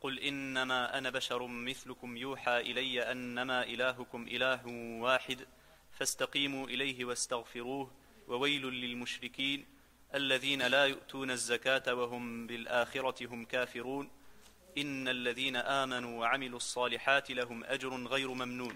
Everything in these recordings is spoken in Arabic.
قل إنما أنا بشر مثلكم يوحى إلي أنما إلهكم إله واحد فاستقيموا إليه واستغفروه وويل للمشركين الذين لا يؤتون الزكاة وهم بالآخرة هم كافرون إن الذين آمنوا وعملوا الصالحات لهم أجر غير ممنون.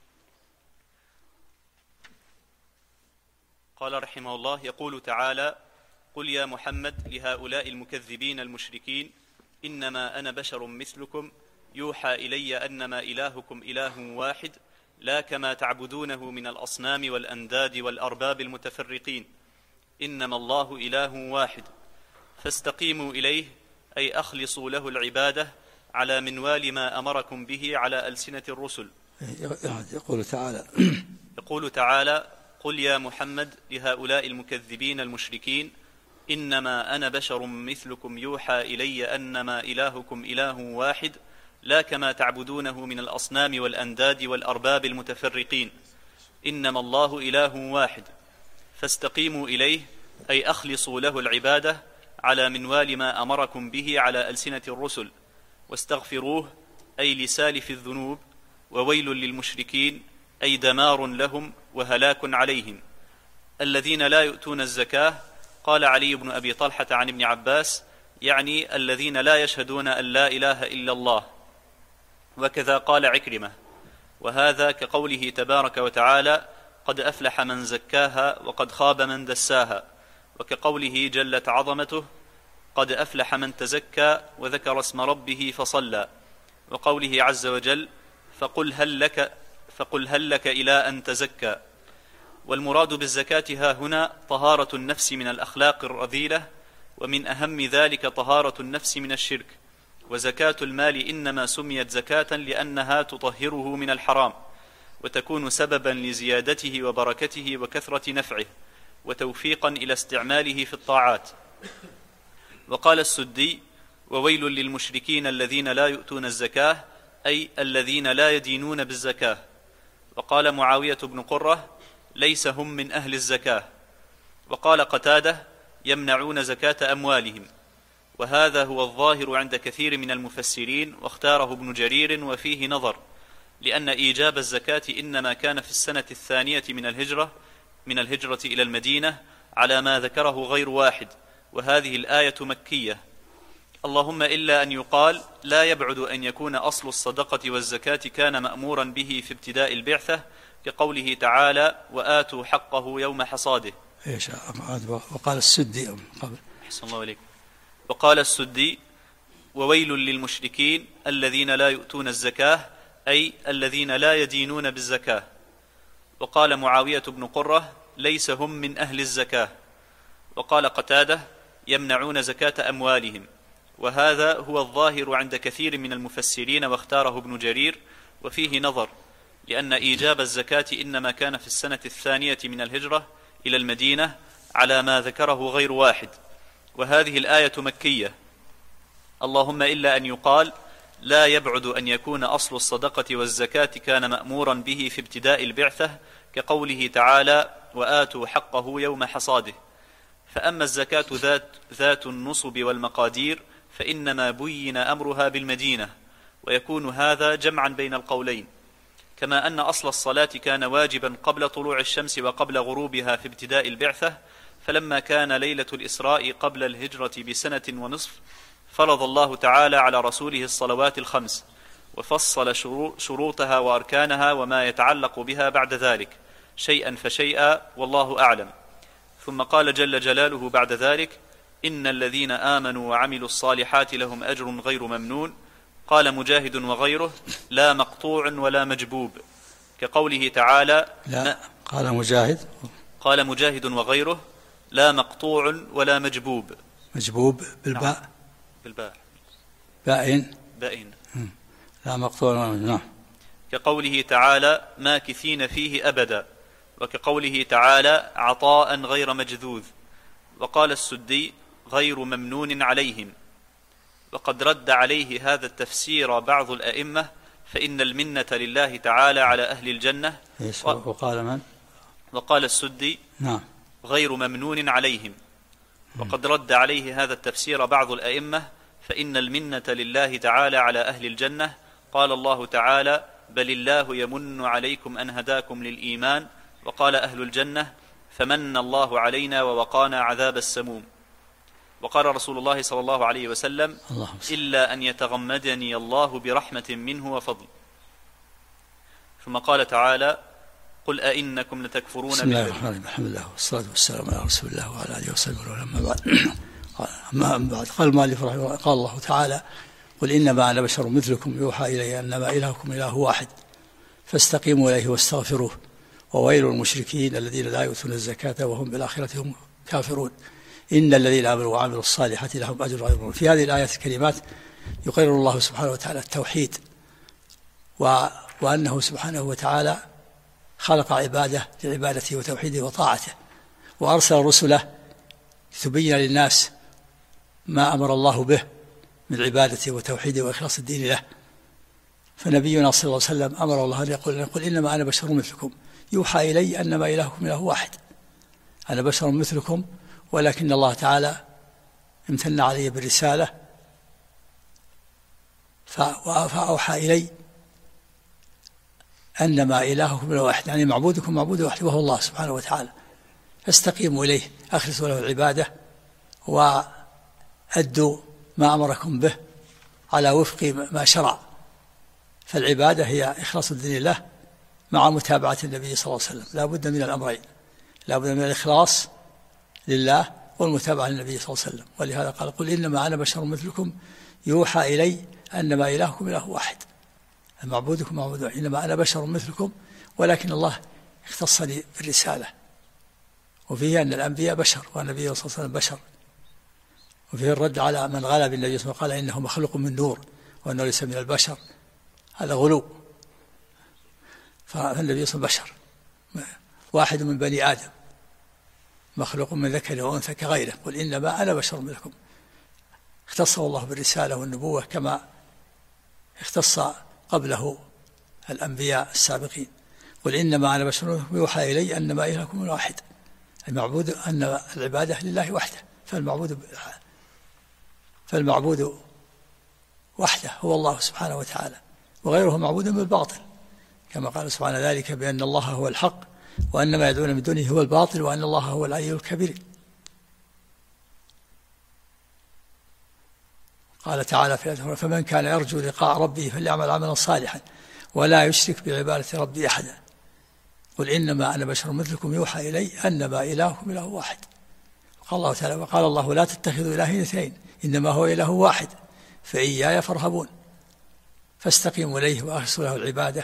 قال رحمه الله: يقول تعالى: قل يا محمد لهؤلاء المكذبين المشركين إنما أنا بشر مثلكم يوحى إلي أنما إلهكم إله واحد لا كما تعبدونه من الأصنام والأنداد والأرباب المتفرقين إنما الله إله واحد فاستقيموا إليه أي أخلصوا له العبادة على منوال ما أمركم به على ألسنة الرسل. يقول تعالى: قل يا محمد لهؤلاء المكذبين المشركين إنما أنا بشر مثلكم يوحى إلي أنما إلهكم إله واحد لا كما تعبدونه من الأصنام والأنداد والأرباب المتفرقين إنما الله إله واحد فاستقيموا إليه أي أخلصوا له العبادة على منوال ما أمركم به على ألسنة الرسل واستغفروه أي لسالف الذنوب وويل للمشركين أي دمار لهم وهلاك عليهم. الذين لا يؤتون الزكاة قال علي بن أبي طلحة عن ابن عباس يعني الذين لا يشهدون أن لا إله إلا الله، وكذا قال عكرمة، وهذا كقوله تبارك وتعالى: قد أفلح من زكاها وقد خاب من دساها، وكقوله جلت عظمته: قد أفلح من تزكى وذكر اسم ربه فصلى، وقوله عز وجل: فقل هل لك إلى أن تزكى. والمراد بالزكاة ها هنا طهارة النفس من الأخلاق الرذيلة، ومن أهم ذلك طهارة النفس من الشرك. وزكاة المال إنما سميت زكاة لأنها تطهره من الحرام وتكون سببا لزيادته وبركته وكثرة نفعه وتوفيقا إلى استعماله في الطاعات. وقال السدي: وويل للمشركين الذين لا يؤتون الزكاة أي الذين لا يدينون بالزكاة. وقال معاوية بن قرة: ليس هم من أهل الزكاة. وقال قتادة: يمنعون زكاة أموالهم. وهذا هو الظاهر عند كثير من المفسرين، واختاره ابن جرير وفيه نظر، لأن إيجاب الزكاة إنما كان في السنة الثانية من الهجرة إلى المدينة على ما ذكره غير واحد، وهذه الآية مكية. اللهم إلا أن يقال لا يبعد أن يكون أصل الصدقة والزكاة كان مأمورا به في ابتداء البعثة، كقوله تعالى: وآتوا حقه يوم حصاده. وقال السدي قبل. أحسن الله عليك. وقال السدي: وويل للمشركين الذين لا يؤتون الزكاة أي الذين لا يدينون بالزكاة. وقال معاوية بن قرة: ليس هم من أهل الزكاة. وقال قتادة: يمنعون زكاة أموالهم. وهذا هو الظاهر عند كثير من المفسرين، واختاره ابن جرير وفيه نظر، لأن إيجاب الزكاة إنما كان في السنة الثانية من الهجرة إلى المدينة على ما ذكره غير واحد، وهذه الآية مكية. اللهم إلا أن يقال لا يبعد أن يكون أصل الصدقة والزكاة كان مأمورا به في ابتداء البعثة، كقوله تعالى: وآتوا حقه يوم حصاده. فأما الزكاة ذات النصب والمقادير فإنما بين أمرها بالمدينة، ويكون هذا جمعا بين القولين. كما أن أصل الصلاة كان واجبا قبل طلوع الشمس وقبل غروبها في ابتداء البعثة، فلما كان ليلة الإسراء قبل الهجرة بسنة ونصف فرض الله تعالى على رسوله الصلوات الخمس، وفصل شروطها وأركانها وما يتعلق بها بعد ذلك شيئا فشيئا، والله أعلم. ثم قال جل جلاله بعد ذلك: إن الذين آمنوا وعملوا الصالحات لهم أجر غير ممنون. قال مجاهد وغيره: لا مقطوع ولا مجبوب، كقوله تعالى: لا قال مجاهد وغيره: لا مقطوع ولا مجبوب. مجبوب بالباء. بالباء. بائن. لا مقطوع. نعم. كقوله تعالى: ماكثين فيه أبدا، وكقوله تعالى: عطاء غير مجذوذ. وقال السدي: غير ممنون عليهم. وقد رد عليه هذا التفسير بعض الأئمة، فإن المنة لله تعالى على أهل الجنة. وقال من؟ وقال السدي: نعم، غير ممنون عليهم. وقد رد عليه هذا التفسير بعض الأئمة، فإن المنة لله تعالى على أهل الجنة. قال الله تعالى: بل الله يمن عليكم أن هداكم للإيمان. وقال أهل الجنة: فمن الله علينا ووقانا عذاب السموم. وقال رسول الله صلى الله عليه وسلم: إلا أن يتغمدني الله برحمة منه وفضل. ثم قال تعالى: قل أئنكم لتكفرون بسم الله الرحمن الرحيم. الحمد لله والصلاة والسلام على رسول الله وعلى آله وصحبه. أما بعد قال المؤلف رحمه الله: قال الله تعالى: قل إنما أنا بشر مثلكم يوحى إلي أنما إلهكم إله واحد فاستقيموا إليه واستغفروه وويل المشركين الذين لا يؤتون الزكاة وهم بالآخرة هم كافرون إن الذين آمنوا وعملوا الصالحات لهم أجر غير ممنون. في هذه الآيات الكريمات يقرر الله سبحانه وتعالى التوحيد وأنه سبحانه وتعالى خلق عباده لعبادته وتوحيده وطاعته، وأرسل رسله لتبين للناس ما أمر الله به من عبادته وتوحيده وإخلاص الدين له. فنبينا صلى الله عليه وسلم أمر الله أن يقول إنما أنا بشر مثلكم يوحى إلي أنما إلهكم إله واحد. أنا بشر مثلكم، ولكن الله تعالى امتن علي بالرسالة فأوحى إلي أنما إلهكم إله واحد، يعني معبودكم معبود واحد وهو الله سبحانه وتعالى، فاستقيموا إليه، أخلصوا له العبادة وأدوا ما أمركم به على وفق ما شرع. فالعبادة هي إخلاص الدين له مع متابعة النبي صلى الله عليه وسلم. لا بد من الأمرين، لا بد من الإخلاص لله والمتابعة للنبي صلى الله عليه وسلم. ولهذا قال: قل إنما أنا بشر مثلكم يوحى إلي أنما إلهكم إله واحد، معبودكم معبود واحد. إنما أنا بشر مثلكم، ولكن الله اختصني بالرسالة. وفيه أن الأنبياء بشر والنبي صلى الله عليه وسلم بشر. وفيه الرد على من غلا بالنبي صلى الله عليه وسلم قال إنه مخلوق من نور وأنه ليس من البشر، هذا غلو. فالنبي صلى الله عليه وسلم بشر واحد من بني آدم مخلوق من ذكر وأنثى كغيره. قل إنما أنا بشر مثلكم، اختصه الله بالرسالة والنبوة كما اختص قبله الأنبياء السابقين. قل إنما أنا بشر مثلكم يوحى إلي أنما إلهكم واحد، المعبود أن العبادة لله وحده، فالمعبود وحده هو الله سبحانه وتعالى، وغيره معبود بالباطل، كما قال سبحانه: ذلك بأن الله هو الحق وأن ما يدعون من دونه هو الباطل وأن الله هو العلي الكبير. قال تعالى في الآية: فمن كان يرجو لقاء ربه فليعمل عملا صالحا ولا يشرك بعبادة ربه أحدا. قل إنما أنا بشر مثلكم يوحى إلي أنما إلهكم إله واحد. قال الله تعالى: وقال الله: لا تتخذوا إلهين اثنين إنما هو إله واحد فإياي فارهبون. فاستقيموا إليه وأخلصوا له العبادة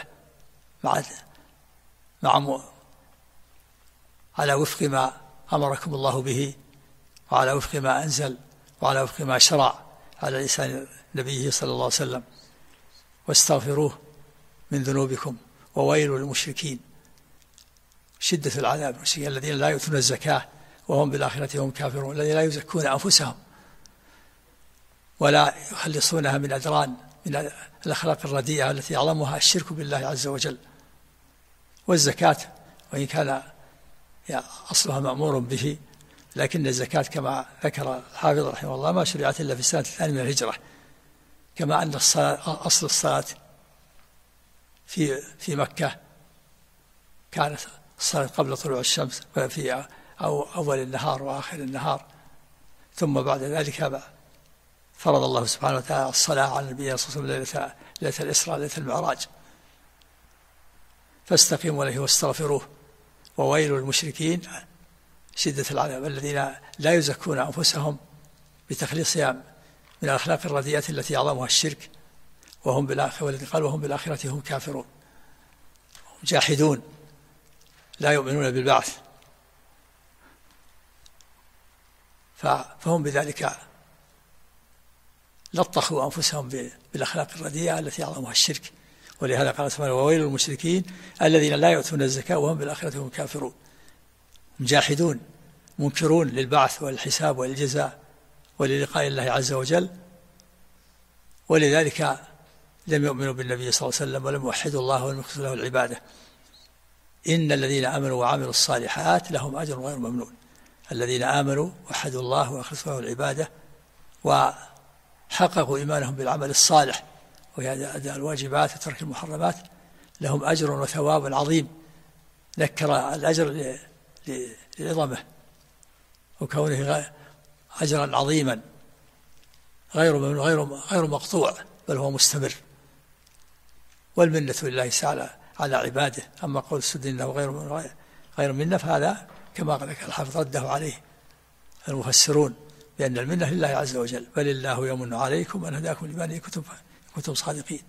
على وفق ما أمركم الله به، وعلى وفق ما أنزل، وعلى وفق ما شرع على لسان نبيه صلى الله عليه وسلم. واستغفروه من ذنوبكم وويل للمشركين، شدة العذاب المشركين الذين لا يؤتون الزكاة وهم بالآخرة هم كافرون، الذين لا يزكون أنفسهم ولا يخلصونها من أدران من الأخلاق الرديئة التي يعظمها الشرك بالله عز وجل. والزكاة وإن كان أصلها مأمور به، لكن الزكاة كما ذكر الحافظ رحمه الله ما شرعت إلا في السنة الثانية من الهجرة، كما أن أصل الصلاة في مكة كانت الصلاة قبل طلوع الشمس في أول النهار وآخر النهار، ثم بعد ذلك فرض الله سبحانه وتعالى الصلاة على النبي صلى الله عليه وسلم ليلة الإسراء ليلة المعراج. فاستقيموا إليه واستغفروه وويل المشركين، شدة العذاب الذين لا يزكون أنفسهم بتخليصها من الأخلاق الرديئة التي يعظمها الشرك، وهم بالآخرة هم كافرون جاحدون لا يؤمنون بالبعث، فهم بذلك لطخوا أنفسهم بالأخلاق الرديئة التي يعظمها الشرك. ولهذا قال سبحانه: وويل المشركين الذين لا يؤتون الزكاة وهم بالآخرة هم كافرون، جاحدون منكرون للبعث والحساب والجزاء وللقاء الله عز وجل، ولذلك لم يؤمنوا بالنبي صلى الله عليه وسلم ولم يوحدوا الله ولم يخلصوا له العبادة. إن الذين آمنوا وعملوا الصالحات لهم أجر غير ممنون. الذين آمنوا وحدوا الله وأخلصوا له العبادة حققوا إيمانهم بالعمل الصالح وهي أداء الواجبات وترك المحرمات لهم أجر وثواب عظيم. ذكر الأجر لعظمه وكونه أجرا عظيما غير مقطوع بل هو مستمر، والمنة لله تعالى على عباده. أما قول السد إنه غير منة فهذا كما قال الحافظ رده عليه المفسرون بأن المنة لله عز وجل، بل الله يمن عليكم أن هداكم لما كنتم صادقين.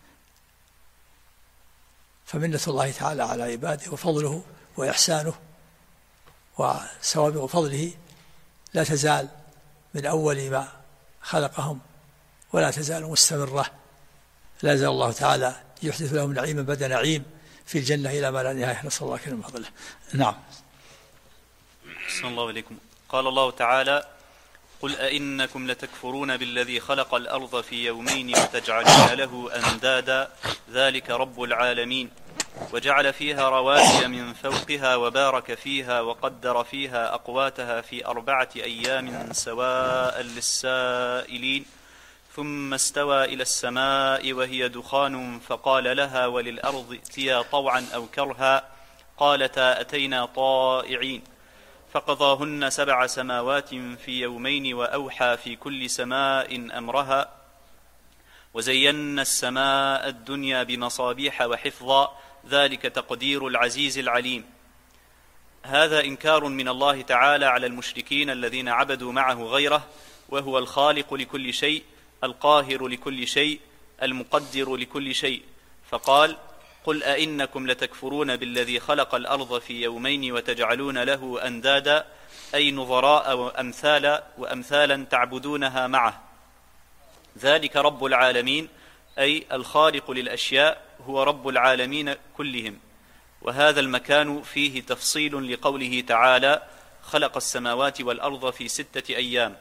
فمنة الله تعالى على عباده وفضله وإحسانه وسوابق فضله لا تزال من أول ما خلقهم ولا تزال مستمرة. لا زال الله تعالى يحدث لهم نعيما بعد نعيم في الجنة إلى ما لا نهاية، نسأل الله كريم فضله. نعم. أحسن الله إليكم. قال الله تعالى: قل أئنكم لتكفرون بالذي خلق الأرض في يومين وتجعلون له أندادا ذلك رب العالمين وجعل فيها رواسي من فوقها وبارك فيها وقدر فيها أقواتها في 4 أيام سواء للسائلين ثم استوى إلى السماء وهي دخان فقال لها وللأرض ائتيا طوعا أو كرها قالتا أتينا طائعين فقضاهن 7 سماوات في يومين وأوحى في كل سماء أمرها وزينا السماء الدنيا بمصابيح وحفظا ذلك تقدير العزيز العليم. هذا إنكار من الله تعالى على المشركين الذين عبدوا معه غيره، وهو الخالق لكل شيء القاهر لكل شيء المقدر لكل شيء. فقال: قل أئنكم لتكفرون بالذي خلق الأرض في يومين وتجعلون له أندادا أي نظراء وأمثالا تعبدونها معه. ذلك رب العالمين أي الخالق للأشياء هو رب العالمين كلهم. وهذا المكان فيه تفصيل لقوله تعالى: خلق السماوات والأرض في 6 أيام.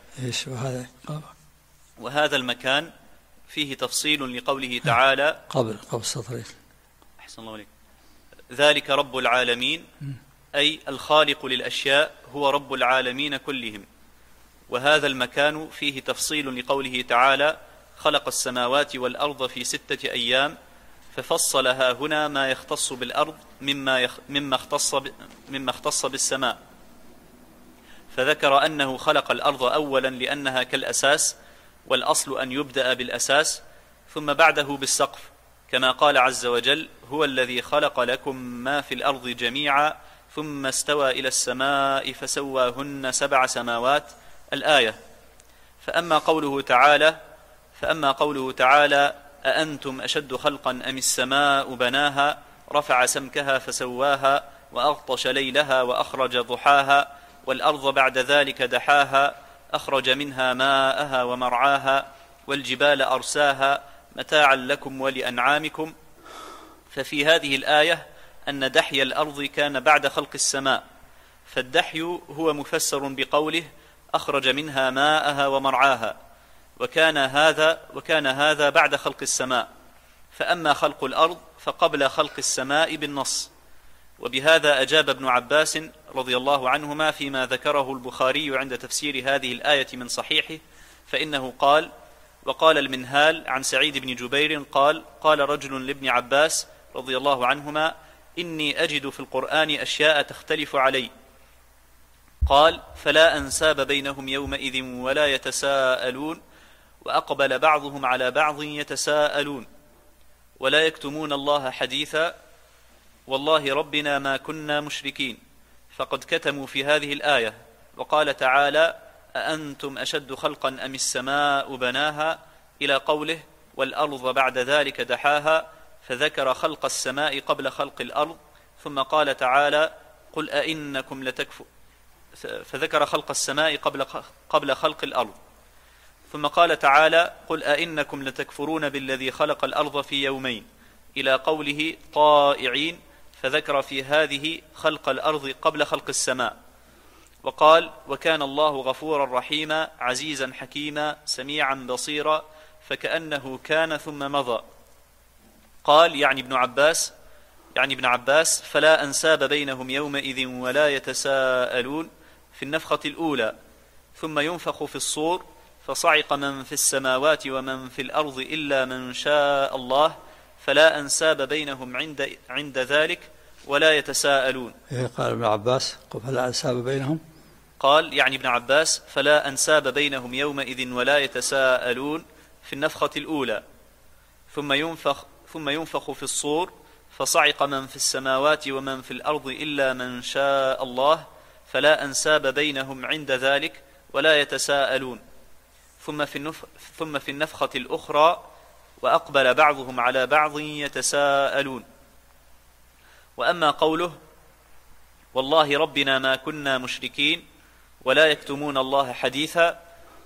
وهذا المكان فيه تفصيل لقوله تعالى قبل السطرين. أحسن الله عليك. ذلك رب العالمين أي الخالق للأشياء هو رب العالمين كلهم. وهذا المكان فيه تفصيل لقوله تعالى: خلق السماوات والأرض في 6 أيام، ففصلها هنا ما يختص بالأرض مما اختص بالسماء، فذكر أنه خلق الأرض أولا لأنها كالأساس، والأصل أن يبدأ بالأساس ثم بعده بالسقف، كما قال عز وجل: هو الذي خلق لكم ما في الأرض جميعا ثم استوى إلى السماء فسواهن 7 سماوات الآية. فأما قوله تعالى: أأنتم أشد خلقا أم السماء بناها رفع سمكها فسواها وأغطش ليلها وأخرج ضحاها والأرض بعد ذلك دحاها أخرج منها ماءها ومرعاها والجبال أرساها متاعا لكم ولأنعامكم. ففي هذه الآية أن دحي الأرض كان بعد خلق السماء، فالدحي هو مفسر بقوله: أخرج منها ماءها ومرعاها، وكان هذا بعد خلق السماء. فأما خلق الأرض فقبل خلق السماء بالنص. وبهذا أجاب ابن عباس رضي الله عنهما فيما ذكره البخاري عند تفسير هذه الآية من صحيحه، فإنه قال: وقال المنهال عن سعيد بن جبير قال رجل لابن عباس رضي الله عنهما: إني أجد في القرآن أشياء تختلف علي. قال: فلا أنساب بينهم يومئذ ولا يتساءلون، وأقبل بعضهم على بعض يتساءلون، ولا يكتمون الله حديثا، والله ربنا ما كنا مشركين. فقد كتموا في هذه الآية. وقال تعالى: أأنتم أشد خلقا أم السماء بناها، إلى قوله: والأرض بعد ذلك دحاها، فذكر خلق السماء قبل خلق الأرض. ثم قال تعالى: قل أئنكم لتكفرون، فذكر خلق السماء قبل خلق الأرض. ثم قال تعالى: قل أئنكم لتكفرون بالذي خلق الأرض في يومين، إلى قوله: طائعين، فذكر في هذه خلق الأرض قبل خلق السماء. وقال: وكان الله غفورا رحيما عزيزا حكيما سميعا بصيرا، فكأنه كان ثم مضى. قال: يعني ابن عباس: فلا أنساب بينهم يومئذ ولا يتساءلون في النفخة الأولى، ثم ينفخ في الصور فصعق من في السماوات ومن في الأرض إلا من شاء الله فلا أنساب بينهم عند ذلك ولا يتساءلون. قال ابن عباس فلا أنساب بينهم، قال يعني ابن عباس فلا أنساب بينهم يومئذ ولا يتساءلون في النفخة الأولى، ثم ينفخ في الصور فصعق من في السماوات ومن في الأرض إلا من شاء الله فلا أنساب بينهم عند ذلك ولا يتساءلون، ثم في النفخة الأخرى وأقبل بعضهم على بعض يتساءلون. وأما قوله والله ربنا ما كنا مشركين ولا يكتمون الله حديثا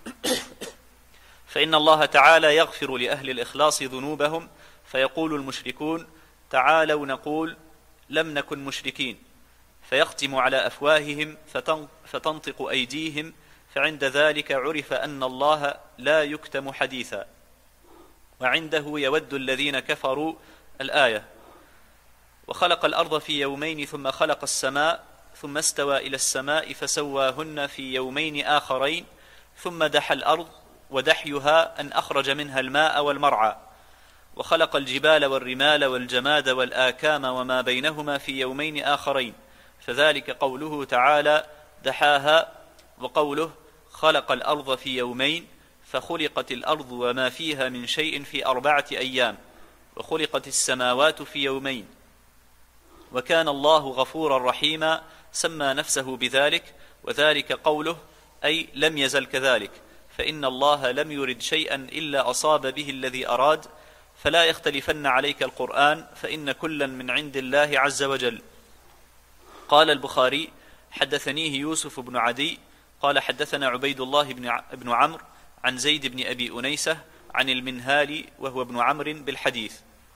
فإن الله تعالى يغفر لأهل الإخلاص ذنوبهم، فيقول المشركون تعالوا نقول لم نكن مشركين، فيختم على أفواههم فتنطق أيديهم، فعند ذلك عرف أن الله لا يكتم حديثا. وعنده يود الذين كفروا الآية. وخلق الأرض في يومين ثم خلق السماء ثم استوى إلى السماء فسواهن في يومين آخرين ثم دحى الأرض، ودحيها أن أخرج منها الماء والمرعى. وخلق الجبال والرمال والجماد والآكام وما بينهما في يومين آخرين، فذلك قوله تعالى دحاها، وقوله خلق الأرض في يومين فخلقت الأرض وما فيها من شيء في 4 أيام، وخلقت السماوات في يومين. وكان الله غفورا رحيما سمى نفسه بذلك، وذلك قوله أي لم يزل كذلك، فإن الله لم يرد شيئا إلا أصاب به الذي أراد، فلا يختلفن عليك القرآن فإن كلا من عند الله عز وجل. قال البخاري حدثنيه يوسف بن عدي قال حدثنا عبيد الله بن عمرو عن زيد بن أبي أنيسة عن المنهال وهو ابن عمرو بالحديث.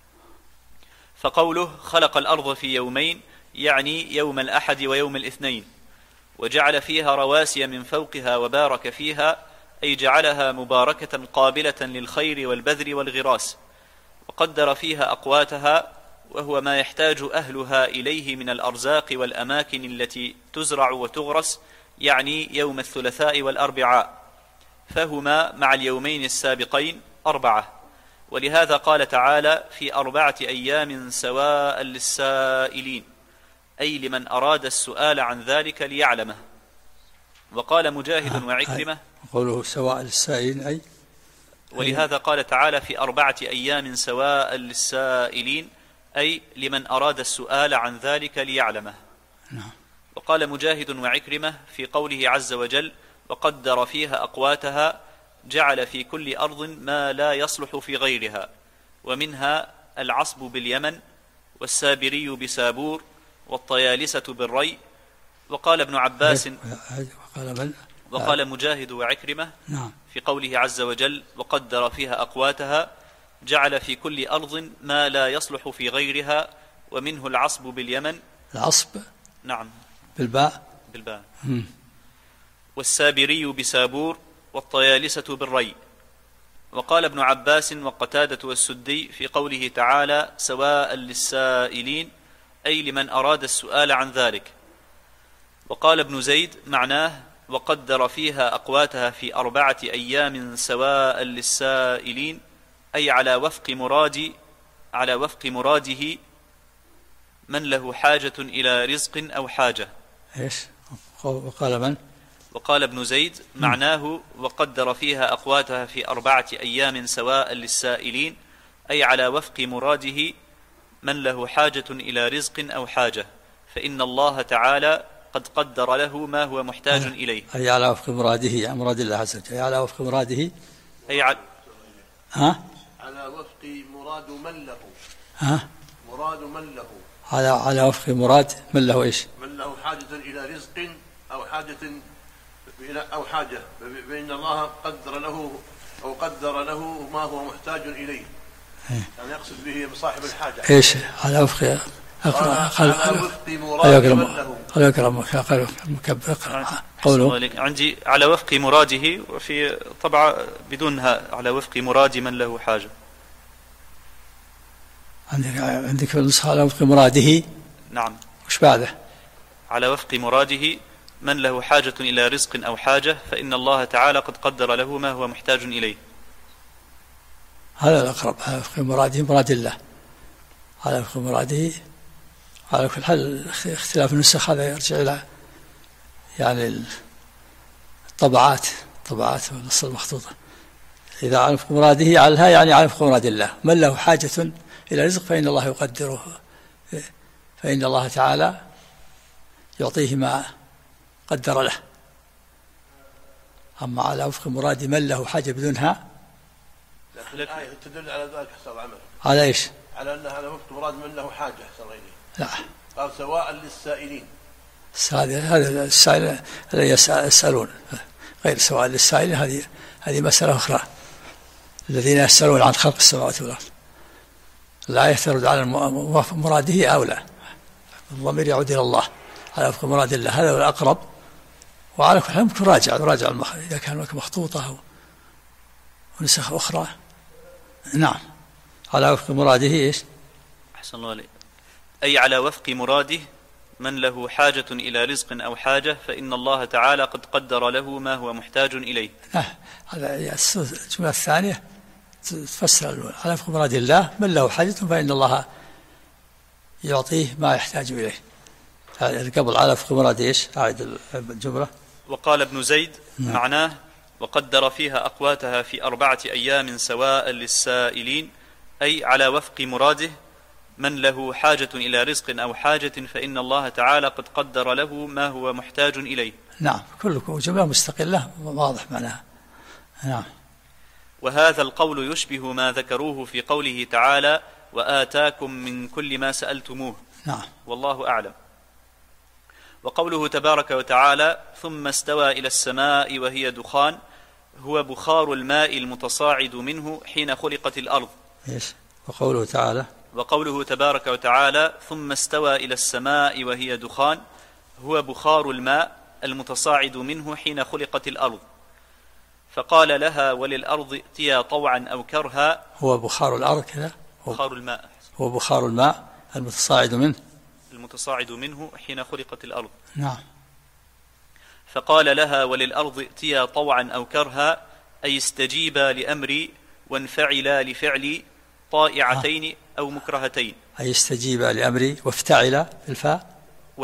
فقوله خلق الأرض في يومين يعني يوم الأحد ويوم الاثنين، وجعل فيها رواسي من فوقها وبارك فيها، أي جعلها مباركة قابلة للخير والبذر والغراس، وقدر فيها أقواتها وهو ما يحتاج أهلها إليه من الأرزاق والأماكن التي تزرع وتغرس، يعني يوم الثلاثاء والأربعاء، فهما مع اليومين السابقين 4. ولهذا قال تعالى في 4 أيام سواء للسائلين، أي لمن أراد السؤال عن ذلك ليعلمه. وقال مجاهد وعكرمة قوله سواء للسائلين أي، ولهذا قال تعالى في 4 أيام سواء للسائلين، أي لمن أراد السؤال عن ذلك ليعلمه. وقال مجاهد وعكرمة في قوله عز وجل وقدر فيها أقواتها، جعل في كل أرض ما لا يصلح في غيرها، ومنها العصب باليمن، والسابري بسابور، والطيالسة بالري. وقال ابن عباس وقال مجاهد وعكرمة في قوله عز وجل وقدر فيها أقواتها، جعل في كل أرض ما لا يصلح في غيرها، ومنه العصب باليمن. العصب نعم بالباء والسابري بسابور، والطيالسة بالري. وقال ابن عباس وقتادة والسدي في قوله تعالى سواء للسائلين، أي لمن أراد السؤال عن ذلك. وقال ابن زيد معناه وقدر فيها أقواتها في 4 أيام سواء للسائلين، أي على وفق مراده من له حاجة إلى رزق أو حاجة. إيش وقال من؟ وقال ابن زيد معناه وقدر فيها أقواتها في 4 أيام سواء للسائلين، أي على وفق مراده من له حاجة إلى رزق أو حاجة، فإن الله تعالى قد قدر له ما هو محتاج إليه. أي على وفق مراده، يعني مراد الله عز وجل، أي على وفق مراده، أي على وفق مراد من له. مراد من له على وفق مراد من له إيش؟ من له حاجة إلى رزق أو حاجة، فإن الله قدر له ما هو محتاج إليه. يعني يقصد به صاحب الحاجة. إيش على وفق قوله عندي على وفق مراده، وفي طبعا بدونها على وفق مراد من له حاجة. عندك النسخة على وفق مراده. نعم. وش بعده؟ على وفق مراده من له حاجة إلى رزق أو حاجة فإن الله تعالى قد قدر له ما هو محتاج إليه. هذا الأقرب، هذا وفق مراده مراد الله، هذا وفق مراده. على كل حال اختلاف النسخ هذا يرجع إلى يعني الطبعات والنص المخطوطة. إذا على وفق مراده على يعني على وفق مراد الله. من له حاجة إلى رزق فإن الله يقدره، فإن الله تعالى يعطيه ما قدر له. أما على وفق مراد من له حاجة بدونها، لكن الآية تدل على ذلك حسب عمل. على إيش؟ على أنها على وفق مراد من له حاجة أحسن غيره. لا، قال سواء للسائلين. هذا السائل الذي يسألون غير سواء للسائلين، هذه مسألة أخرى. الذين يسألون عن خلق السماوات والأرض لا يعترض على مراده أو لا، الضمير يعود إلى الله على وفق مراد الله، هذا هو الأقرب. وعلى كل حال ممكن راجع إذا كان هناك مخطوطة ونسخ أخرى. نعم، على وفق مراده إيش؟ أحسن الله عليك. أي على وفق مراده من له حاجة إلى رزق أو حاجة فإن الله تعالى قد قدر له ما هو محتاج إليه. هذا الجملة الثانية تفسر على وفق مراد الله من له حاجة فإن الله يعطيه ما يحتاج إليه. قبل على وفق مراد إيش؟ أعيد الجملة. وقال ابن زيد معناه وقدر فيها أقواتها في 4 أيام سواء للسائلين، أي على وفق مراده من له حاجة إلى رزق أو حاجة فإن الله تعالى قد قدر له ما هو محتاج إليه. نعم، كلكم جملة مستقلة واضح معناها. نعم. وهذا القول يشبه ما ذكروه في قوله تعالى وآتاكم من كل ما سألتموه. نعم. والله أعلم. وقوله تبارك وتعالى ثم استوى إلى السماء وهي دخان هو بخار الماء المتصاعد منه حين خلقت الأرض. إيش؟ وقوله تبارك وتعالى ثم استوى إلى السماء وهي دخان هو بخار الماء المتصاعد منه حين خلقت الأرض. فقال لها وللأرض ائتيا طوعا أو كرها. هو بخار الأرض كذا؟ بخار الماء. هو بخار الماء المتصاعد منه حين خلقت الأرض. نعم. فقال لها وللأرض ائتيا طوعا أو كرها أي استجيبا لأمري وانفعلا لفعلي طائعتين أو مكرهتين. أي استجيبا لأمري وافتعلا بالفاء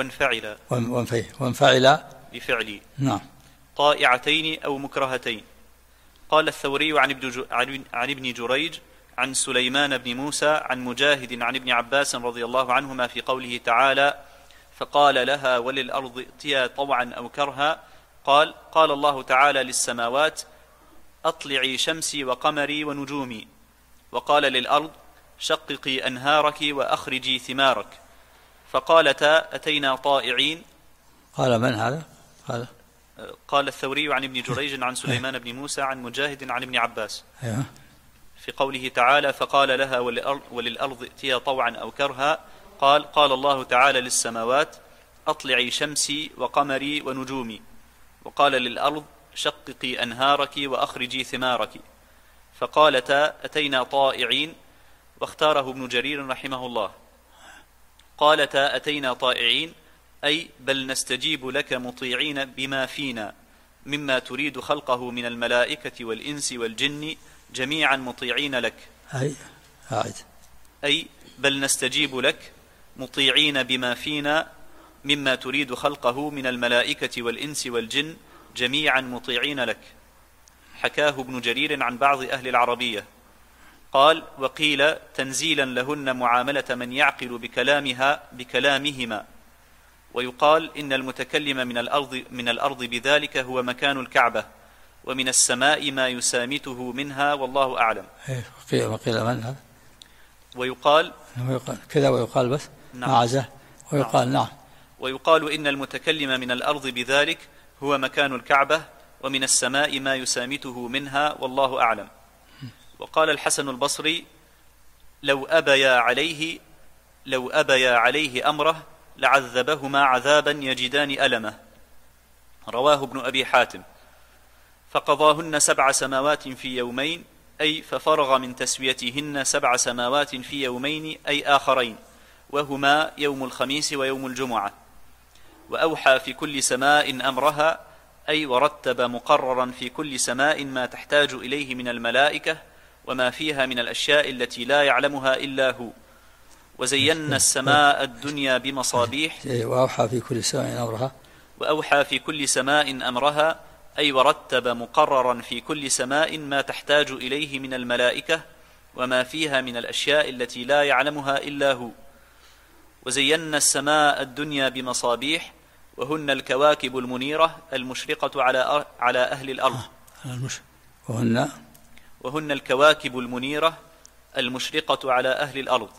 وانفعلا لفعلي. نعم. طائعتين أو مكرهتين. قال الثوري عن ابن جريج عن سليمان بن موسى عن مجاهد عن ابن عباس رضي الله عنهما في قوله تعالى فقال لها وللأرض ائتيا طوعا أو كرها قال الله تعالى للسماوات أطلعي شمسي وقمري ونجومي، وقال للأرض شققي أنهارك وأخرجي ثمارك، فقالتا أتينا طائعين. قال من هذا؟ قال الثوري عن ابن جريج عن سليمان بن موسى عن مجاهد عن ابن عباس في قوله تعالى فقال لها وللأرض ائتيا طوعا أو كرها قال الله تعالى للسماوات أطلعي شمسي وقمري ونجومي، وقال للأرض شققي أنهارك وأخرجي ثمارك، فقالتا أتينا طائعين. واختاره ابن جرير رحمه الله قالتا أتينا طائعين أي بل نستجيب لك مطيعين بما فينا مما تريد خلقه من الملائكة والإنس والجن جميعا مطيعين لك. أي بل نستجيب لك مطيعين بما فينا مما تريد خلقه من الملائكة والإنس والجن جميعا مطيعين لك. حكاه ابن جرير عن بعض أهل العربية قال وقيل تنزيلا لهن معاملة من يعقل بكلامهما، ويقال إن المتكلم من الأرض بذلك هو مكان الكعبة، ومن السماء ما يسامته منها والله أعلم. وقيل من هذا؟ ويقال كذا ويقال بس نعم. معزة ويقال نعم. ويقال إن المتكلم من الأرض بذلك هو مكان الكعبة، ومن السماء ما يسامته منها والله أعلم. وقال الحسن البصري لو أبيا عليه أمره لعذبهما عذابا يجدان ألمه. رواه ابن أبي حاتم. فقضاهن 7 سماوات في يومين أي ففرغ من تسويتهن 7 سماوات في يومين أي آخرين، وهما يوم الخميس ويوم الجمعة. وأوحى في كل سماء أمرها أي ورتب مقررا في كل سماء ما تحتاج إليه من الملائكة وما فيها من الأشياء التي لا يعلمها إلا هو. وزينا السماء الدنيا بمصابيح. وأوحى في كل سماء أمرها. وأوحى في كل سماء أمرها أي ورتب مقررا في كل سماء ما تحتاج إليه من الملائكة وما فيها من الأشياء التي لا يعلمها إلا هو. وزينا السماء الدنيا بمصابيح وهن الكواكب المنيرة المشرقة على أهل الأرض. وهن الكواكب المنيرة المشرقة على أهل الأرض.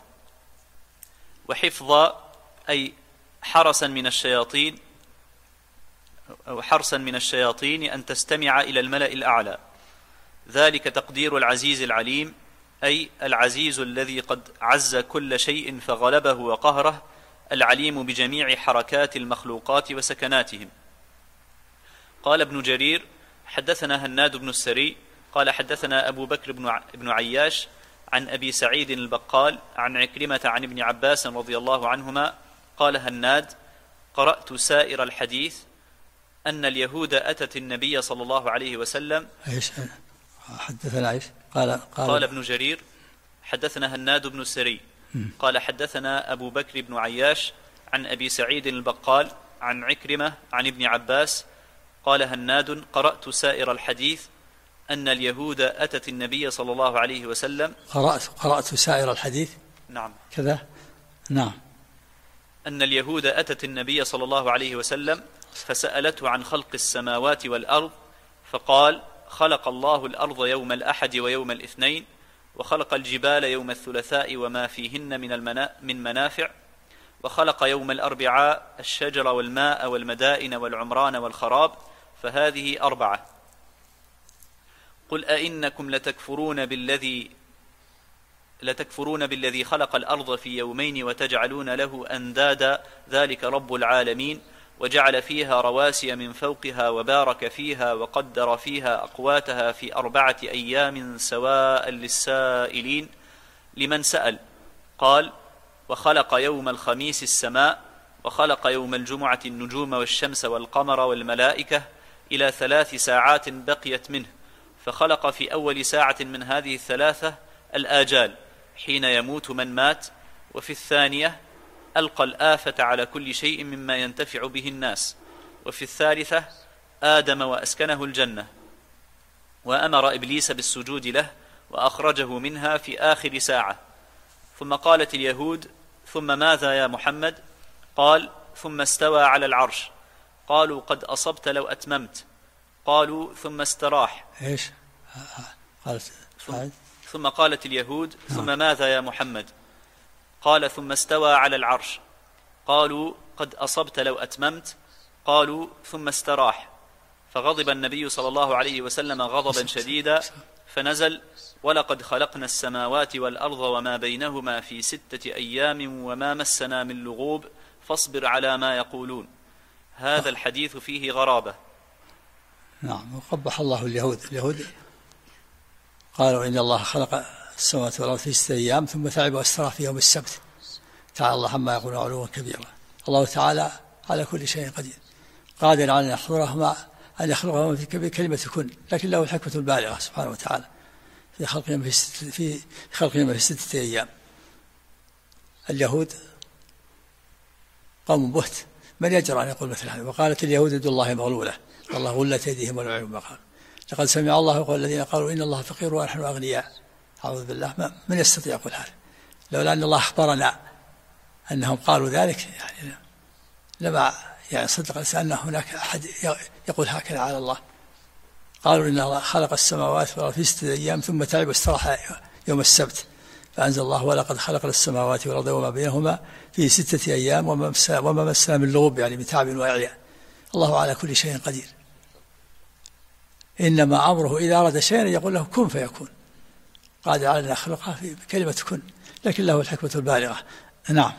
وحفظا أي حرسا من الشياطين أو حرسا من الشياطين أن تستمع إلى الملأ الأعلى. ذلك تقدير العزيز العليم أي العزيز الذي قد عز كل شيء فغلبه وقهره، العليم بجميع حركات المخلوقات وسكناتهم. قال ابن جرير حدثنا هناد بن السري قال حدثنا أبو بكر بن عياش عن أبي سعيد البقال عن عكرمة عن ابن عباس رضي الله عنهما قال هناد: قرأت سائر الحديث أن اليهود أتت النبي صلى الله عليه وسلم. حدثنا عيش قال ابن جرير حدثنا هناد بن السري قال حدثنا أبو بكر بن عياش عن أبي سعيد البقال عن عكرمة عن ابن عباس قال هناد: قرأت سائر الحديث أن اليهود أتت النبي صلى الله عليه وسلم. قرأت سائر الحديث. نعم كذا. نعم. أن اليهود أتت النبي صلى الله عليه وسلم فسألته عن خلق السماوات والأرض فقال: خلق الله الأرض يوم الأحد ويوم الاثنين، وخلق الجبال يوم الثلاثاء وما فيهن من منافع، وخلق يوم الأربعاء الشجر والماء والمدائن والعمران والخراب، فهذه 4. قل أئنكم لتكفرون بالذي خلق الأرض في يومين وتجعلون له أندادا ذلك رب العالمين، وجعل فيها رواسي من فوقها وبارك فيها وقدر فيها أقواتها في 4 أيام سواء للسائلين لمن سأل. قال: وخلق يوم الخميس السماء، وخلق يوم الجمعة النجوم والشمس والقمر والملائكة إلى 3 ساعات بقيت منه، فخلق في أول ساعة من هذه 3 الآجال حين يموت من مات، وفي الثانية ألقى الآفة على كل شيء مما ينتفع به الناس، وفي الثالثة آدم وأسكنه الجنة، وأمر إبليس بالسجود له وأخرجه منها في آخر ساعة. ثم قالت اليهود: ثم ماذا يا محمد؟ قال: ثم استوى على العرش. قالوا: قد أصبت لو أتممت. قالوا: ثم استراح. إيش؟ ثم قالت اليهود: ثم ماذا يا محمد؟ قال: ثم استوى على العرش. قالوا: قد أصبت لو أتممت. قالوا: ثم استراح. فغضب النبي صلى الله عليه وسلم غضبا شديدا فنزل: ولقد خلقنا السماوات والأرض وما بينهما في 6 أيام وما مسنا من لغوب فاصبر على ما يقولون. هذا الحديث فيه غرابة. نعم. وقبح الله اليهود قالوا إن الله خلق السماوات والأرض في 6 أيام ثم تعب واستراح في يوم السبت. تعالى الله عما يقولون علوا كبيرا. الله تعالى على كل شيء قدير، قادر على أن يخلقهما في كلمة كن، لكن له الحكمة البالغة سبحانه وتعالى في خلقهما في 6 أيام. اليهود قوم بهت، من يجرؤ أن يقول مثل هذا؟ وقالت اليهود يد الله مغلولة والله غلت أيديهم ولعنوا ما قالوا. لقد سمع الله يقول الذين قالوا إن الله فقير ونحن أغنياء. أعوذ بالله، من يستطيع يقول هذا؟ لولا أن الله أخبرنا أنهم قالوا ذلك يعني لما صدق الإنسان أن هناك أحد يقول هكذا على الله. قالوا إن الله خلق السماوات والأرض في 6 أيام ثم تعب واستراح يوم السبت، فأنزل الله: ولقد خلقنا السماوات والأرض وما بينهما في 6 أيام وما مسنا من لغوب، يعني بتعب وإعياء. الله على كل شيء قدير. إنما أمره إذا أراد شيئا يقول له كن فيكون، قادر على أن يخلقها في كلمة كن، لكن له الحكمة البالغة. نعم.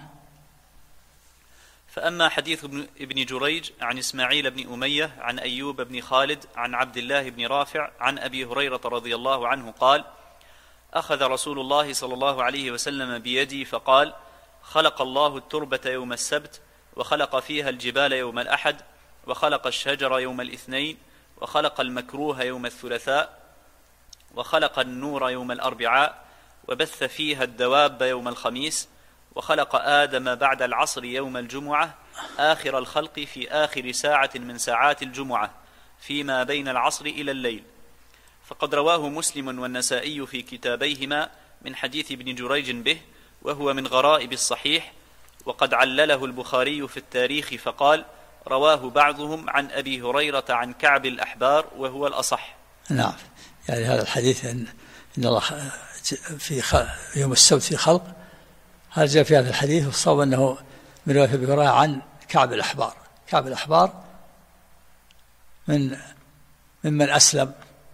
فأما حديث ابن جريج عن إسماعيل بن أمية عن أيوب بن خالد عن عبد الله بن رافع عن أبي هريرة رضي الله عنه قال: أخذ رسول الله صلى الله عليه وسلم بيدي فقال: خلق الله التربة يوم السبت وخلق فيها الجبال يوم الأحد، وخلق الشجر يوم الاثنين، وخلق المكروه يوم الثلاثاء، وخلق النور يوم الأربعاء، وبث فيها الدواب يوم الخميس، وخلق آدم بعد العصر يوم الجمعة آخر الخلق في آخر ساعة من ساعات الجمعة فيما بين العصر إلى الليل. فقد رواه مسلم والنسائي في كتابيهما من حديث ابن جريج به، وهو من غرائب الصحيح. وقد علله البخاري في التاريخ فقال: رواه بعضهم عن أبي هريرة عن كعب الأحبار، وهو الأصح. نعم، يعني هذا الحديث إن الله في يوم السبت في خلق، هذا جاء في هذا الحديث، والصواب أنه من رواية أبي هريرة عن كعب الأحبار. كعب الأحبار ممن أسلم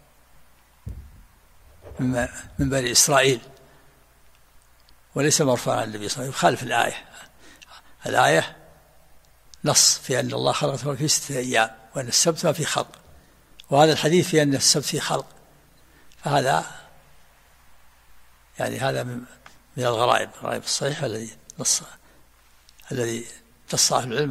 من بني إسرائيل، وليس مرفوعا عن النبي صلى الله عليه وسلم، يخالف الآية نص في أن الله خلقه في 6 أيام وأن السبت ما في خلق، وهذا الحديث في أن السبت في خلق، فهذا يعني هذا من الغرائب الصحيح الذي نص أهل العلم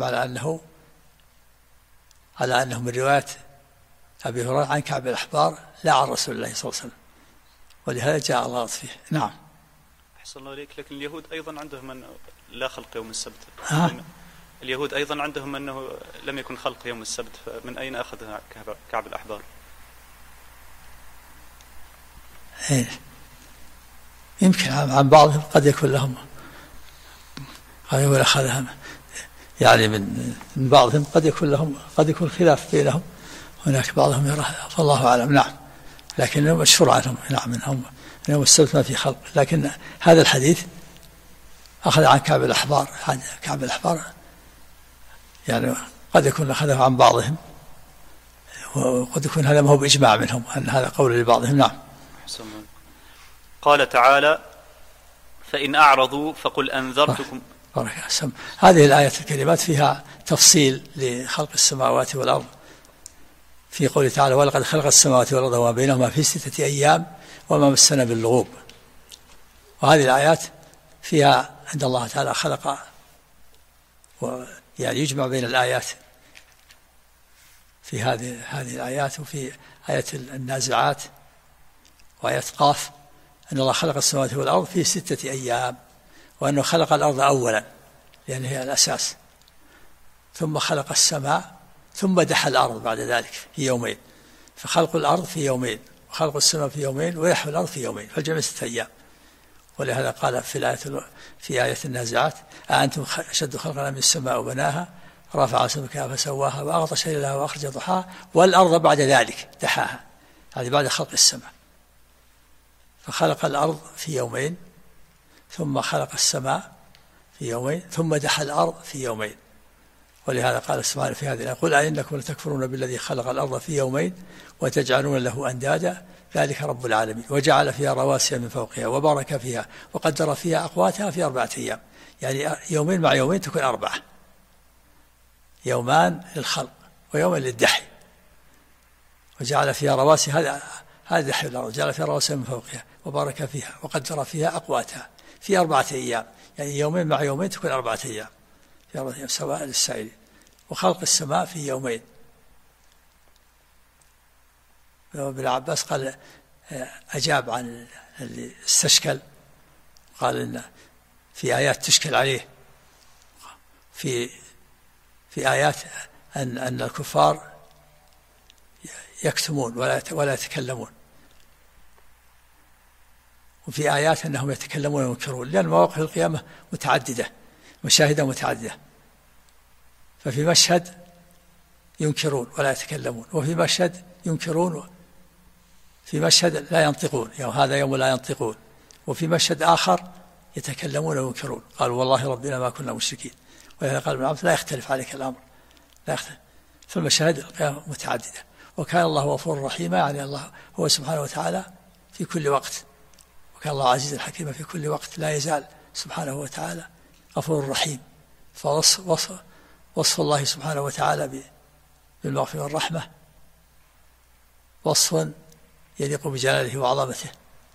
على أنه من رواية أبي هريرة عن كعب الأحبار لا عن رسول الله صلى الله عليه وسلم، ولهذا جاء الغلط فيه. نعم. أحسن الله إليك. لكن اليهود أيضا عندهم أن لا خلق يوم السبت. اليهود أيضا عندهم أنه لم يكن خلق يوم السبت، فمن أين أخذ كعب الأحبار؟ يمكن عن بعضهم قد يكون لهم، قد يكون أخذها يعني من بعضهم، قد يكون لهم، قد يكون خلاف بينهم، هناك بعضهم يراه، فالله أعلم. نعم، لكن مشهور عنهم نعم منهم يوم السبت ما في خلق، لكن هذا الحديث أخذ عن كعب الأحبار، عن كعب الأحبار يعني قد يكون أخذه عن بعضهم، وقد يكون هذا ما هو بإجماع منهم أن هذا قول لبعضهم. نعم. قال تعالى: فإن أعرضوا فقل أنذرتكم. هذه الآية الكريمات فيها تفصيل لخلق السماوات والأرض، في قوله تعالى: ولقد خلق السماوات والأرض وما بينهما في 6 أيام وما مسنا باللغوب. وهذه الآيات فيها عند الله تعالى خلق، يعني يجمع بين الآيات في هذه الآيات، وفي آية النازعات وآية قاف، أن الله خلق السماوات والأرض في 6 أيام، وأنه خلق الأرض أولا لأن هي الأساس، ثم خلق السماء، ثم دحى الأرض بعد ذلك في يومين، فخلق الأرض في يومين، وخلق السماء في يومين، ودحى الأرض في يومين، فالجمع 6 أيام. ولهذا قال في آية النازعات: أأنتم أشد خلقا من السماء وبناها رفع سمكها فسواها وأغطش ليلها وأخرج ضحاها والأرض بعد ذلك دحاها. هذه بعد خلق السماء، فخلق الأرض في يومين، ثم خلق السماء في يومين، ثم دحى الأرض في يومين. ولهذا قال سبحانه في هذه الآية: قل أئنكم لتكفرون بالذي خلق الأرض في يومين وتجعلون له أندادا ذلك رب العالمين وجعل فيها رواسي من فوقها وبارك فيها وقدر فيها أقواتها في 4 أيام. يعني يومين مع يومين تكون 4، يومان للخلق ويوم للدحي. وجعل فيها رواسي، هذا دحي الأرض، جعل فيها رواسي من فوقها وبارك فيها وقدر فيها أقواتها في 4 أيام. يعني يومين مع يومين تكون 4 أيام، في 4 أيام سواء للسائلين. وخلق السماء في يومين. ابن عباس قال أجاب عن اللي استشكل، قال إن في آيات تشكل عليه، في آيات أن الكفار يكتمون ولا يتكلمون، وفي آيات أنهم يتكلمون وينكرون، لأن مواقف القيامة متعددة، مشاهدة متعددة. ففي مشهد ينكرون ولا يتكلمون، وفي مشهد ينكرون، في مشهد لا ينطقون، هذا يوم لا ينطقون، وفي مشهد آخر يتكلمون وينكرون، قالوا والله ربنا ما كنا مشركين. ولهذا قال ابن عباس: لا يختلف عليك الأمر، لا يختلف. فالمشاهد القيامة متعددة. وكان الله غفورا رحيما، يعني الله هو سبحانه وتعالى في كل وقت، وكان الله عزيزا حكيما في كل وقت، لا يزال سبحانه وتعالى غفور رحيم. وصف الله سبحانه وتعالى بالمغفرة والرحمة وصف يليق بجلاله وعظمته.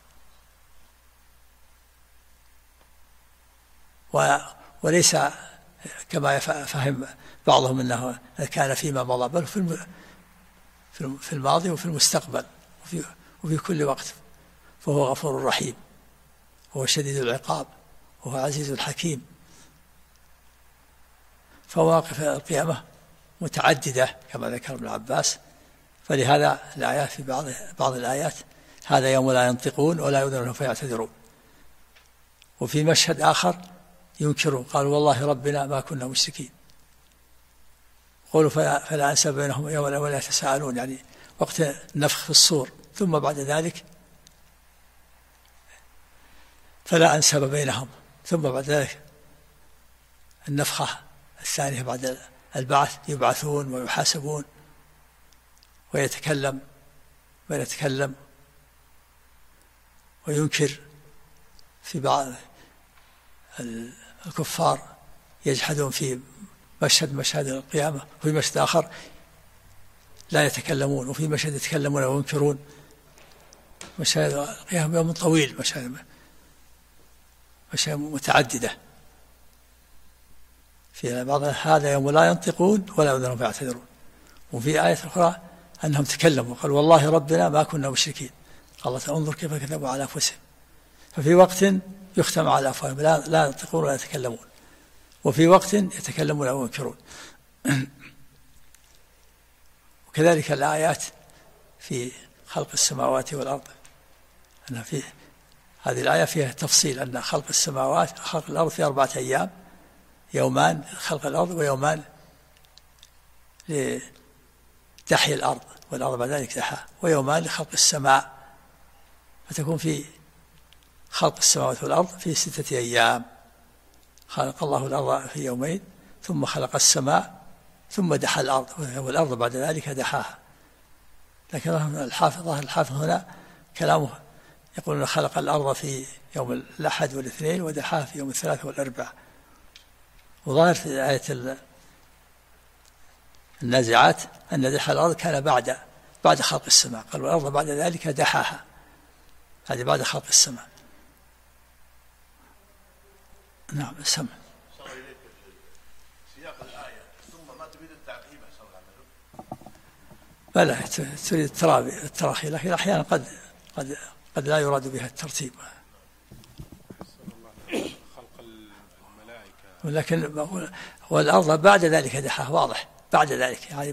وليس كما فهم بعضهم أنه كان فيما مضى، بل في الماضي وفي المستقبل وفي كل وقت، فهو غفور رحيم، وهو شديد العقاب، وهو عزيز حكيم. فواقف القيامة متعددة كما ذكر ابن عباس، فلهذا الآيات في بعض الآيات هذا يوم لا ينطقون ولا يؤذن لهم فيعتذرون. وفي مشهد آخر ينكرون، قالوا والله ربنا ما كنا مشركين. قولوا فلا أنساب بينهم يوم ولا يتساءلون، يعني وقت النفخ في الصور، ثم بعد ذلك فلا أنساب بينهم، ثم بعد ذلك النفخة الثانية بعد البعث يبعثون ويحاسبون ويتكلم وينكر. في بعض الكفار يجحدون في مشهد القيامة، وفي مشهد آخر لا يتكلمون، وفي مشهد يتكلمون وينكرون. مشاهد القيامة يوم طويل، مشاهد متعددة. في بعض هذا يوم لا ينطقون ولا يؤذن لهم فيعتذرون. وفي آية أخرى أنهم تكلموا، قالوا والله ربنا ما كنا مشركين. قال انظر كيف كذبوا على أنفسهم. ففي وقت يختم على أفواههم لا ينطقون ولا يتكلمون، وفي وقت يتكلمون وينكرون. وكذلك الآيات في خلق السماوات والأرض، أن في هذه الآية فيها تفصيل أن خلق السماوات خلق الأرض في 4 أيام، يومان خلق الأرض ويومان لتحيي الأرض والأرض بعد ذلك تحيا، ويومان لخلق السماء، فتكون في خلق السماوات والأرض في 6 أيام. خلق الله الأرض في يومين، ثم خلق السماء، ثم دحى الأرض، والأرض بعد ذلك دحاها. لكن الحافظ هنا كلامه يقول خلق الأرض في يوم الأحد والاثنين ودحاها في يوم الثلاث والأربع. وظاهر في آية النازعات أن دحى الأرض كان بعد خلق السماء، قال والأرض بعد ذلك دحاها، هذه بعد خلق السماء. نعم سمع. سياق الآية ثم ما تريد التعقيب أحسن الله. بلى تريد التراخي، لكن أحيانا قد لا يراد بها الترتيب. خلق الملائكة، ولكن والأرض بعد ذلك دحاها، واضح بعد ذلك، يعني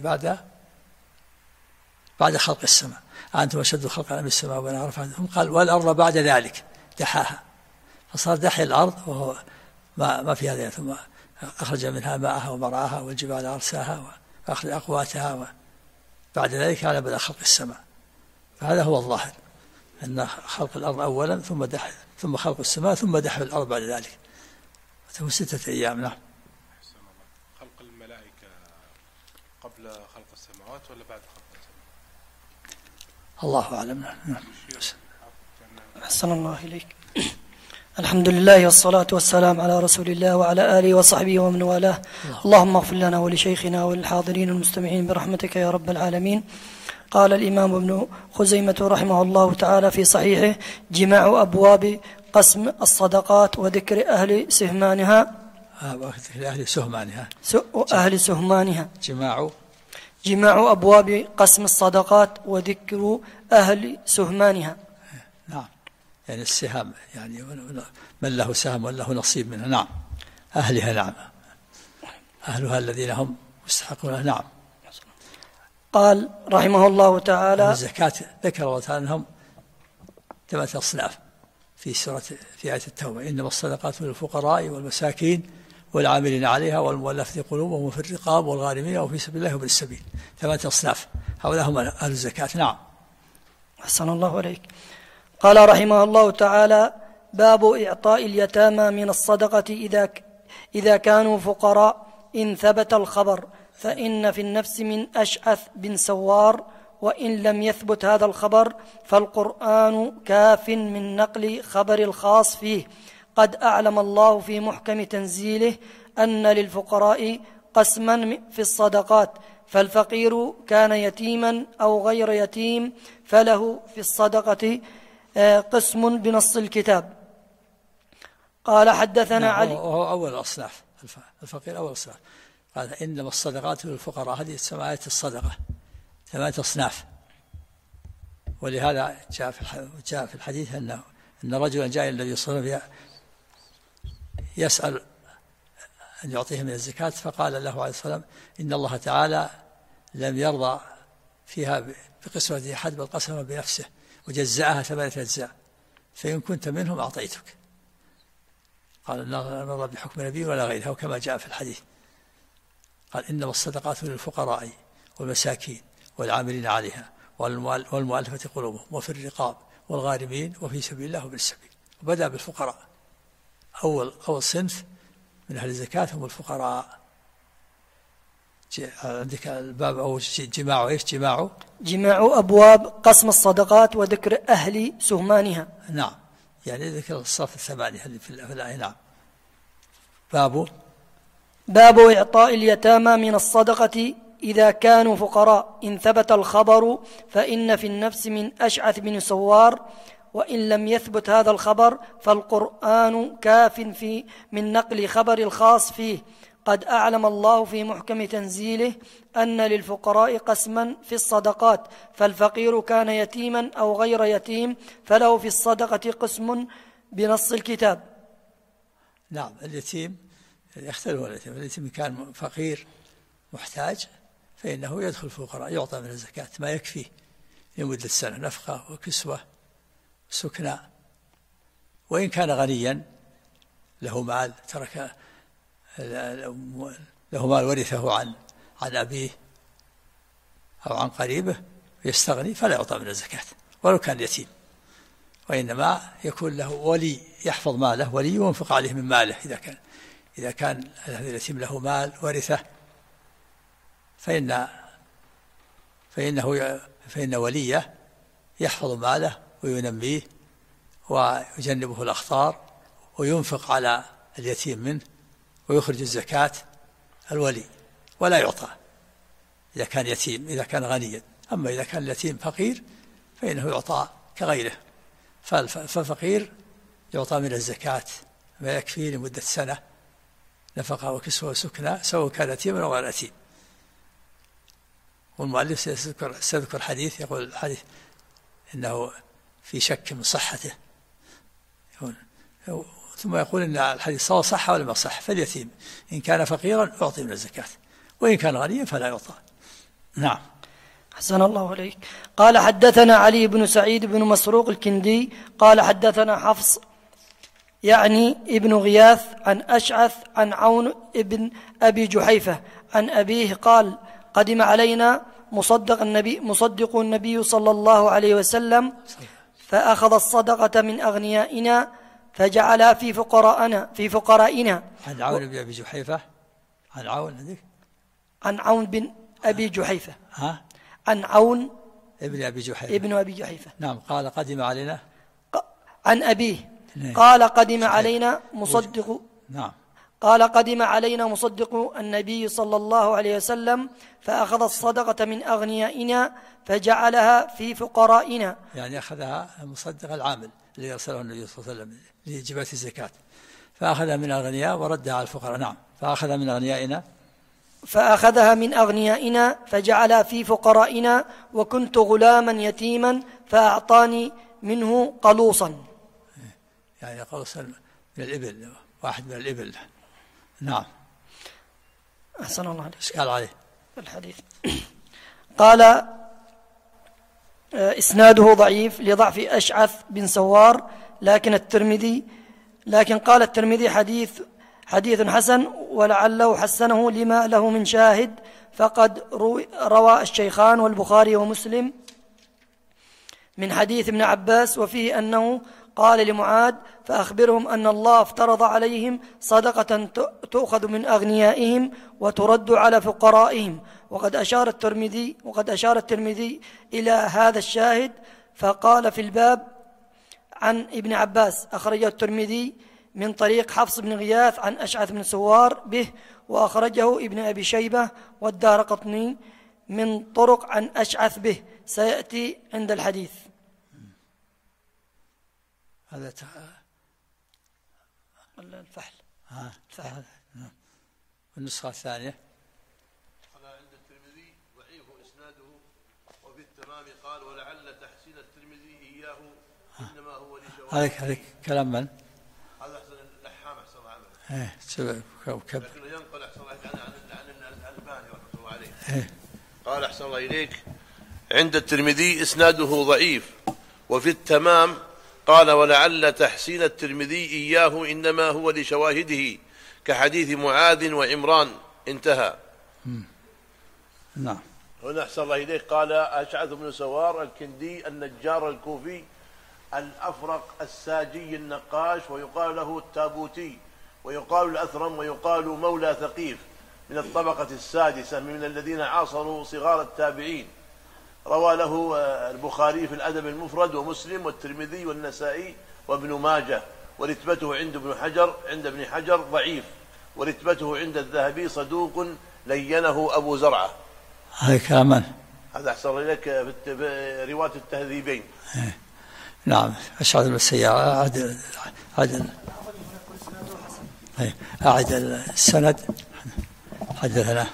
بعد خلق السماء. أنتم أشد خلقا من السماء وبناها رفعها، قال والأرض بعد ذلك دحاها، فصار دحي الأرض وهو ما في هذا. ثم أخرج منها ماءها ومرعاها والجبال أرساها وأخرج أقواتها، بعد ذلك على بدأ خلق السماء. فهذا هو الظاهر، أن خلق الأرض أولا ثم خلق السماء ثم دحي الأرض بعد ذلك، فتكون 6 أيام. نعم. خلق الملائكة قبل خلق السماوات ولا بعد خلق السماوات؟ الله أعلم. نعم. أحسن الله إليك. الحمد لله والصلاة والسلام على رسول الله وعلى آله وصحبه ومن والاه. اللهم اغفر لنا ولشيخنا وللحاضرين المستمعين برحمتك يا رب العالمين. قال الإمام ابن خزيمة رحمه الله تعالى في صحيحه: جماع أبواب قسم الصدقات وذكر أهل سهمانها. أهل سهمانها. جماع أبواب قسم الصدقات وذكر أهل سهمانها. نعم، يعني السهام، يعني من له سهم وله نصيب منها. نعم، أهلها. نعم، أهلها الذين هم مستحقون. نعم. قال رحمه الله تعالى: الزكاة ذكر الله تعالى أنهم 8 أصناف في آية التوبة: إنما الصدقات للفقراء والمساكين والعاملين عليها والمؤلفة قلوبهم وفي الرقاب والغارمين وفي سبيل الله وابن السبيل. 8 أصناف، هؤلاء هم أهل الزكاة. نعم. أحسن الله عليك. قال رحمه الله تعالى: باب إعطاء اليتامى من الصدقة إذا كانوا فقراء إن ثبت الخبر، فإن في النفس من أشعث بن سوار، وإن لم يثبت هذا الخبر فالقرآن كاف من نقل خبر الخاص فيه. قد أعلم الله في محكم تنزيله أن للفقراء قسما في الصدقات، فالفقير كان يتيما أو غير يتيم فله في الصدقة قسم بنص الكتاب. قال حدثنا علي. وهو أول الأصناف، الفقير أول الصنف. قال إنما الصدقات للفقراء، هذه ثمانية الصدقة، 8 أصناف. ولهذا جاء في الحديث أن رجلا جاء إلى النبي صلى الله عليه وسلم يسأل أن يعطيه من الزكاة، فقال له عليه الصلاة والسلام إن الله تعالى لم يرضى فيها بقسمة أحد بل قسمها بنفسه وجزأها 8 أجزاء، فإن كنت منهم أعطيتك. قال لا نرضى بحكم نبي ولا غيره، وكما جاء في الحديث. قال إنما الصدقات للفقراء والمساكين والعاملين عليها والمؤلفة قلوبهم وفي الرقاب والغارمين وفي سبيل الله وابن السبيل. وبدأ بالفقراء، أول صنف من أهل الزكاة هم الفقراء. عندك الباب أو جماع إيش؟ جماع أبواب قسم الصدقات وذكر أهل سهمانها. نعم، يعني ذكر الصف الثمانية اللي في الآية. نعم. باب إعطاء اليتامى من الصدقة إذا كانوا فقراء إن ثبت الخبر، فإن في النفس من أشعث بن سوار، وإن لم يثبت هذا الخبر فالقرآن كاف من نقل خبر الخاص فيه. قد أعلم الله في محكم تنزيله أن للفقراء قسما في الصدقات، فالفقير كان يتيما أو غير يتيم فله في الصدقة قسم بنص الكتاب. نعم، اليتيم يختلف. اليتيم كان فقير محتاج فإنه يدخل في الفقراء، يعطى من الزكاة ما يكفيه لمدة السنة، نفقة وكسوة سكنى. وإن كان غنيا له مال ترك له مال ورثه عن أبيه أو عن قريبه يستغني فلا يعطى من الزكاة ولو كان يتيم، وإنما يكون له ولي يحفظ ماله، ولي ينفق عليه من ماله. إذا كان هذا اليتيم له مال ورثه فإن وليه يحفظ ماله وينميه ويجنبه الأخطار وينفق على اليتيم منه ويخرج الزكاة الولي، ولا يعطى إذا كان يتيم إذا كان غنيا. أما إذا كان اليتيم فقير فإنه يعطى كغيره. فالفقير يعطى من الزكاة ما يكفي لمدة سنة، نفقة وكسوة وسكنى، سواء كان يتيما أو غير يتيم. والمؤلف سيذكر حديث، يقول الحديث إنه في شك من صحته، ثم يقول إن الحديث سواء صح ولا ما صح. فاليتيم إن كان فقيرا أعطي من الزكاة، وإن كان غنيا فلا يعطى. نعم. حسن الله عليك. قال حدثنا علي بن سعيد بن مسروق الكندي قال حدثنا حفص يعني ابن غياث عن أشعث عن عون ابن أبي جحيفة عن أبيه قال قدم علينا مصدق النبي صلى الله عليه وسلم فأخذ الصدقة من أغنيائنا فجعلها في فقرائنا. عن عون بن أبي جحيفة، عن عون بن أبي جحيفة، عن عون ابن أبي جحيفة. نعم. قال قدم علينا عن أبيه قال قدم علينا مصدق. نعم. قال قدم علينا مصدق النبي صلى الله عليه وسلم فأخذ الصدقة من أغنيائنا فجعلها في فقرائنا. يعني أخذها مصدق العامل الذي أرسله النبي صلى الله عليه وسلم لجباية الزكاة، فأخذها من أغنياء وردها على الفقراء. نعم. فأخذها من أغنيائنا فجعلها في فقرائنا، وكنت غلاما يتيما فأعطاني منه قلوصا. يعني قلوصا من الإبل، واحد من الإبل. نعم. أحسن الله عليك. إشكال عليه الحديث. قال إسناده ضعيف لضعف أشعث بن سوار، لكن قال الترمذي حديث حسن، ولعله حسنه لما له من شاهد، فقد روى الشيخان والبخاري ومسلم من حديث ابن عباس وفيه أنه قال لمعاذ فأخبرهم أن الله افترض عليهم صدقة تؤخذ من أغنيائهم وترد على فقرائهم. وقد أشار الترمذي إلى هذا الشاهد فقال في الباب عن ابن عباس أخرجه الترمذي من طريق حفص بن غياث عن أشعث بن سوار به، وأخرجه ابن أبي شيبة والدارقطني من طرق عن أشعث به، سيأتي عند الحديث. هذا الفحل. النسخة الثانية قال عند الترمذي ضعيف إسناده، وفي التمام قال ولعل تحسين الترمذي إياه إنما هو لشواهد. هذا كلام من؟ هذا أحسن اللحام أحسن عمله. لكنه ينقل أحسن الله عن الألباني رحمه الله عليه. قال أحسن الله إليك عند الترمذي إسناده ضعيف، وفي التمام قال ولعل تحسين الترمذي إياه إنما هو لشواهده كحديث معاذ وعمران، انتهى. نعم. هنا أحسن الله إليك قال أشعث بن سوار الكندي النجار الكوفي الأفرق الساجي النقاش، ويقال له التابوتي، ويقال الأثرم، ويقال مولى ثقيف، من الطبقة السادسة من الذين عاصروا صغار التابعين. روى له البخاري في الأدب المفرد ومسلم والترمذي والنسائي وابن ماجه، ورتبته عند ابن حجر ضعيف، ورتبته عند الذهبي صدوق لينه أبو زرعة. هذا كمان هذا أحسن لك في رواية التهذيبين. نعم. أشعر بالسيارة أعد السند. حدثنا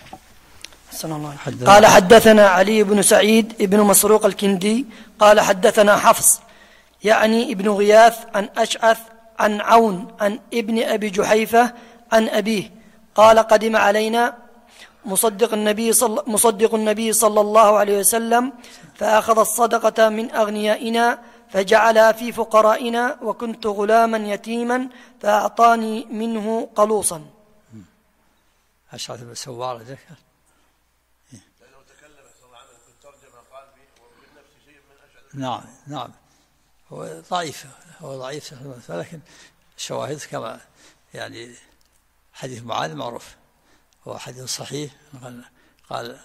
قال حدثنا علي بن سعيد ابن مسروق الكندي قال حدثنا حفص يعني ابن غياث عن أشعث عن عون عن ابن أبي جحيفة عن أبيه قال قدم علينا مصدق النبي صلى الله عليه وسلم فأخذ الصدقة من أغنيائنا فجعلها في فقرائنا، وكنت غلاما يتيما فأعطاني منه قلوصا. أشعث بن سوار ذكر لأنه تكلم في الترجمة قال ومن نفس شيء من أشعث. نعم هو ضعيف لكن الشواهد كما يعني حديث معاذ معروف، هو حديث صحيح. قال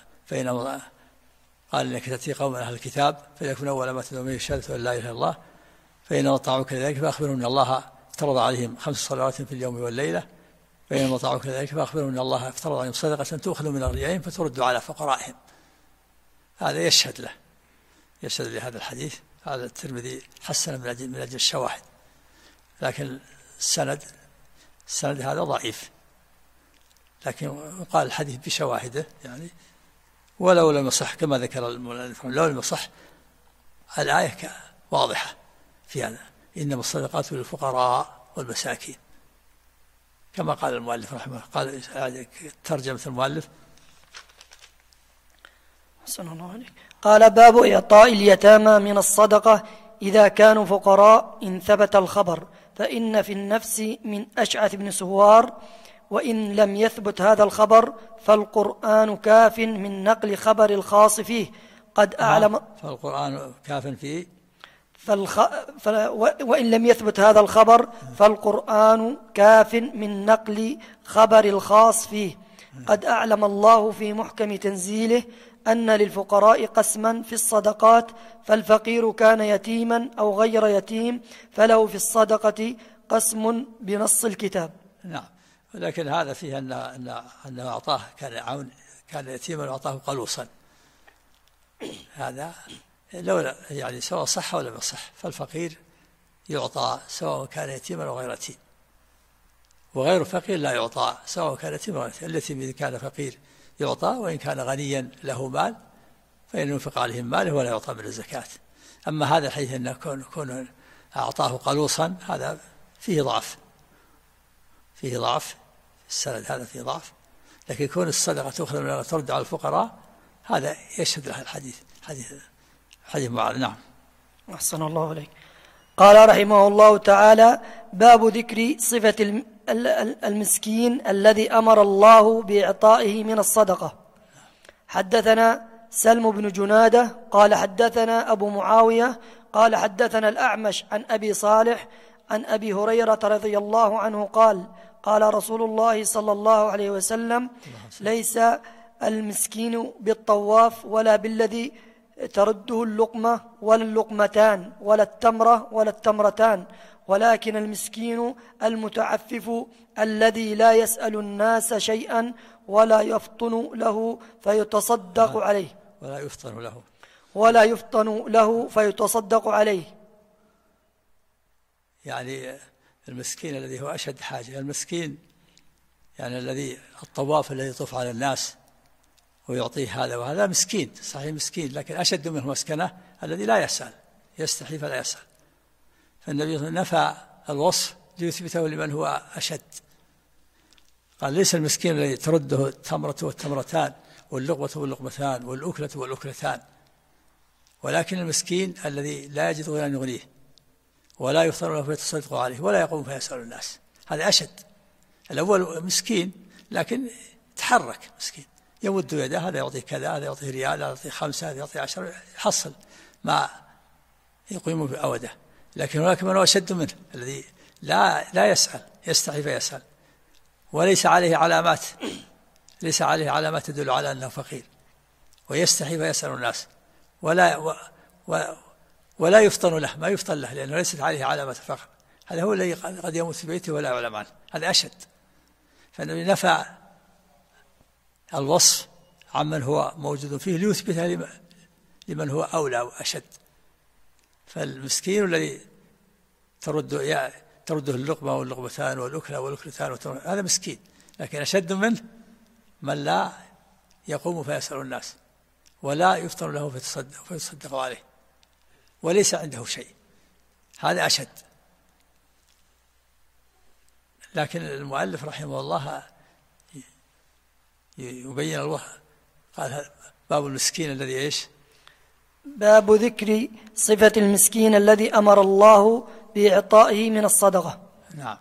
إنك تأتي قوم أهل الكتاب فليكن أول ما تدعو به شهادة أن لا إله إلا الله، فإنما طاعوك لذلك فأخبرهم أن الله افترض عليهم 5 صلوات في اليوم والليلة، فإنما طاعوك لذلك فأخبرهم أن الله افترض عليهم صدقة تؤخذ من أغنيائهم فترد على فقرائهم. هذا يشهد لهذا الحديث. هذا الترمذي حسن من أجل الشواهد، لكن السند هذا ضعيف، لكن قال الحديث بشواهده يعني ولو لم يصح كما ذكر المؤلف، لو لم يصح الآية واضحة في هذا، إنما الصدقات للفقراء والمساكين كما قال المؤلف رحمه الله. قال ترجمة المؤلف حسن الله عليك. قال باب إعطاء اليتامى من الصدقة إذا كانوا فقراء إن ثبت الخبر، فإن في النفس من أشعث بن سوار، وإن لم يثبت هذا الخبر فالقرآن كاف من نقل خبر الخاص فيه قد أعلم. فالقرآن كاف فيه وإن لم يثبت هذا الخبر فالقرآن كاف من نقل خبر الخاص فيه قد أعلم الله في محكم تنزيله أن للفقراء قسما في الصدقات، فالفقير كان يتيما أو غير يتيم فله في الصدقة قسم بنص الكتاب. نعم. ولكن هذا فيه أنه أعطاه كان يتيما وأعطاه قلوصا. هذا لولا يعني سواء صح ولا ما صح، فالفقير يعطى سواء كان يتيما أو غير يتيم، وغير فقير لا يعطى سواء كان يتيما أو غير يتيم. اليتيم إذا كان فقير يعطى، وإن كان غنيا له مال فإن ينفق عليهم ماله ولا يعطى من الزكاة. أما هذا الحديث أن كون أعطاه قلوصا هذا فيه ضعف السند، هذا فيه ضعف. لكن كون الصدقة تأخذ من ترد على الفقراء هذا يشهد له الحديث حديث معاذ. نعم. أحسن الله عليك. قال رحمه الله تعالى باب ذكر صفة المسكين الذي أمر الله بإعطائه من الصدقة. حدثنا سلم بن جنادة قال حدثنا أبو معاوية قال حدثنا الأعمش عن أبي صالح عن أبي هريرة رضي الله عنه قال رسول الله صلى الله عليه وسلم ليس المسكين بالطواف ولا بالذي ترده اللقمة ولا اللقمتان ولا التمرة ولا التمرتان، ولكن المسكين المتعفف الذي لا يسأل الناس شيئا ولا يفطن له فيتصدق عليه ولا يفطن له فيتصدق عليه. يعني المسكين الذي هو أشد حاجة. المسكين يعني الذي الطواف الذي يطوف على الناس ويعطيه هذا وهذا مسكين، صحيح مسكين، لكن أشد منه مسكنة الذي لا يسأل، يستحي فلا يسأل. فالنبي نفى الوصف ليثبته لمن هو أشد. قال ليس المسكين الذي ترده التمرة والتمرتان واللقمة واللقمتان والأكلة والأكلتان، ولكن المسكين الذي لا يجد غير أن يغنيه ولا يفطر له فيتصدق عليه ولا يقوم فيسأل الناس، هذا أشد. الأول مسكين لكن تحرك، مسكين يمد يده، هذا يعطيه كذا، هذا يعطيه ريال، هذا يعطيه 5، هذا يعطيه 10، يحصل ما يقيم في أوده. لكن هناك من هو أشد منه الذي لا يسأل، يستحي فيسأل، وليس عليه علامات، ليس عليه علامات تدل على أنه فقير، ويستحي فيسأل الناس ولا يفطن له، ما يفطن له لأنه ليست عليه علامة فقر. هذا هو الذي قد يموت في بيته ولا يعلم عنه، هذا أشد. فالنبي نفى الوصف عمن هو موجود فيه ليثبته لمن هو أولى وأشد. فالمسكين الذي ترده اللقمة واللقمتان والأكلة والأكلتان هذا مسكين، لكن أشد منه من لا يقوم فيسأل الناس ولا يفطر له فيتصدق عليه وليس عنده شيء، هذا أشد. لكن المؤلف رحمه الله يبين الوحي، قال باب المسكين الذي إيش؟ باب ذكر صفة المسكين الذي أمر الله بإعطائه من الصدقة. نعم.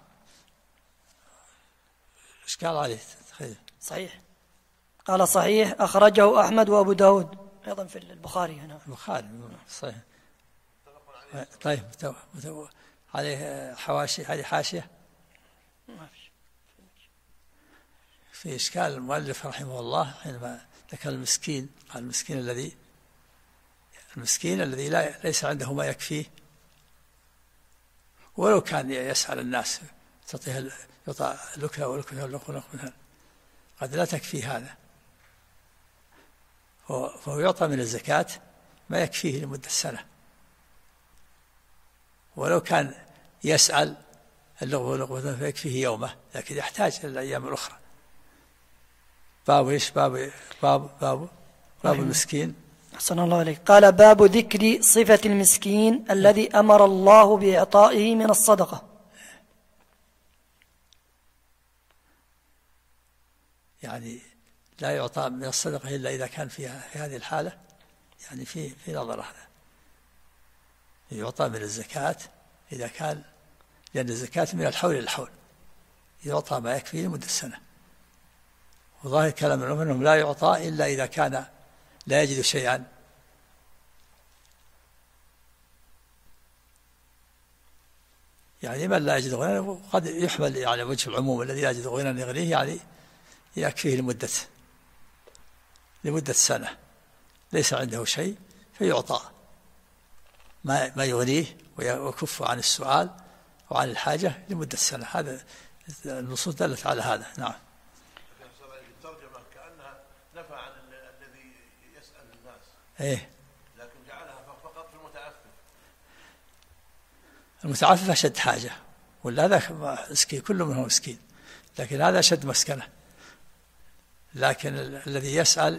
إيش قال عليه؟ صحيح. قال صحيح، أخرجه أحمد وأبو داود أيضا في البخاري هنا. البخاري صحيح. طيب عليه حواشي، عليه حاشية؟ ما فيش. في إشكال المؤلف رحمه الله حينما ذكر المسكين، قال المسكين الذي ليس عنده ما يكفيه ولو كان يسأل الناس يعطى الأكلة والأكلة قد لا تكفي هذا، فهو يعطى من الزكاة ما يكفيه لمدة سنة، ولو كان يسأل اللقمة واللقمة فيكفيه يومه، لكن يحتاج إلى الأيام الأخرى. باب إيش؟ باب المسكين. أحسن الله عليك. قال باب ذكر صفة المسكين الذي أمر الله بإعطائه من الصدقة. يعني لا يعطى من الصدقة إلا إذا كان في هذه الحالة، يعني في نظر هذا يعطى من الزكاة إذا كان، لأن الزكاة من الحول إلى الحول، يعطى ما يكفي لمدة سنة. وظاهر كلام العلماء أنهم لا يعطى إلا إذا كان لا يجد شيئا، يعني من لا يجد غنى قد يحمل يعني وجه العموم الذي لا يجد غنى يغنيه، يعني يكفيه لمدة سنة ليس عنده شيء فيعطى ما يغنيه ويكف عن السؤال وعن الحاجة لمدة سنة. هذا النصوص دلت على هذا. نعم. الترجمة كأنها نفى عن الذي يسأل الناس، إيه، لكن جعلها فقط في المتعفف أشد حاجة، ولا هذا مسكين، كل منهم مسكين، لكن هذا أشد مسكنة. لكن الذي يسأل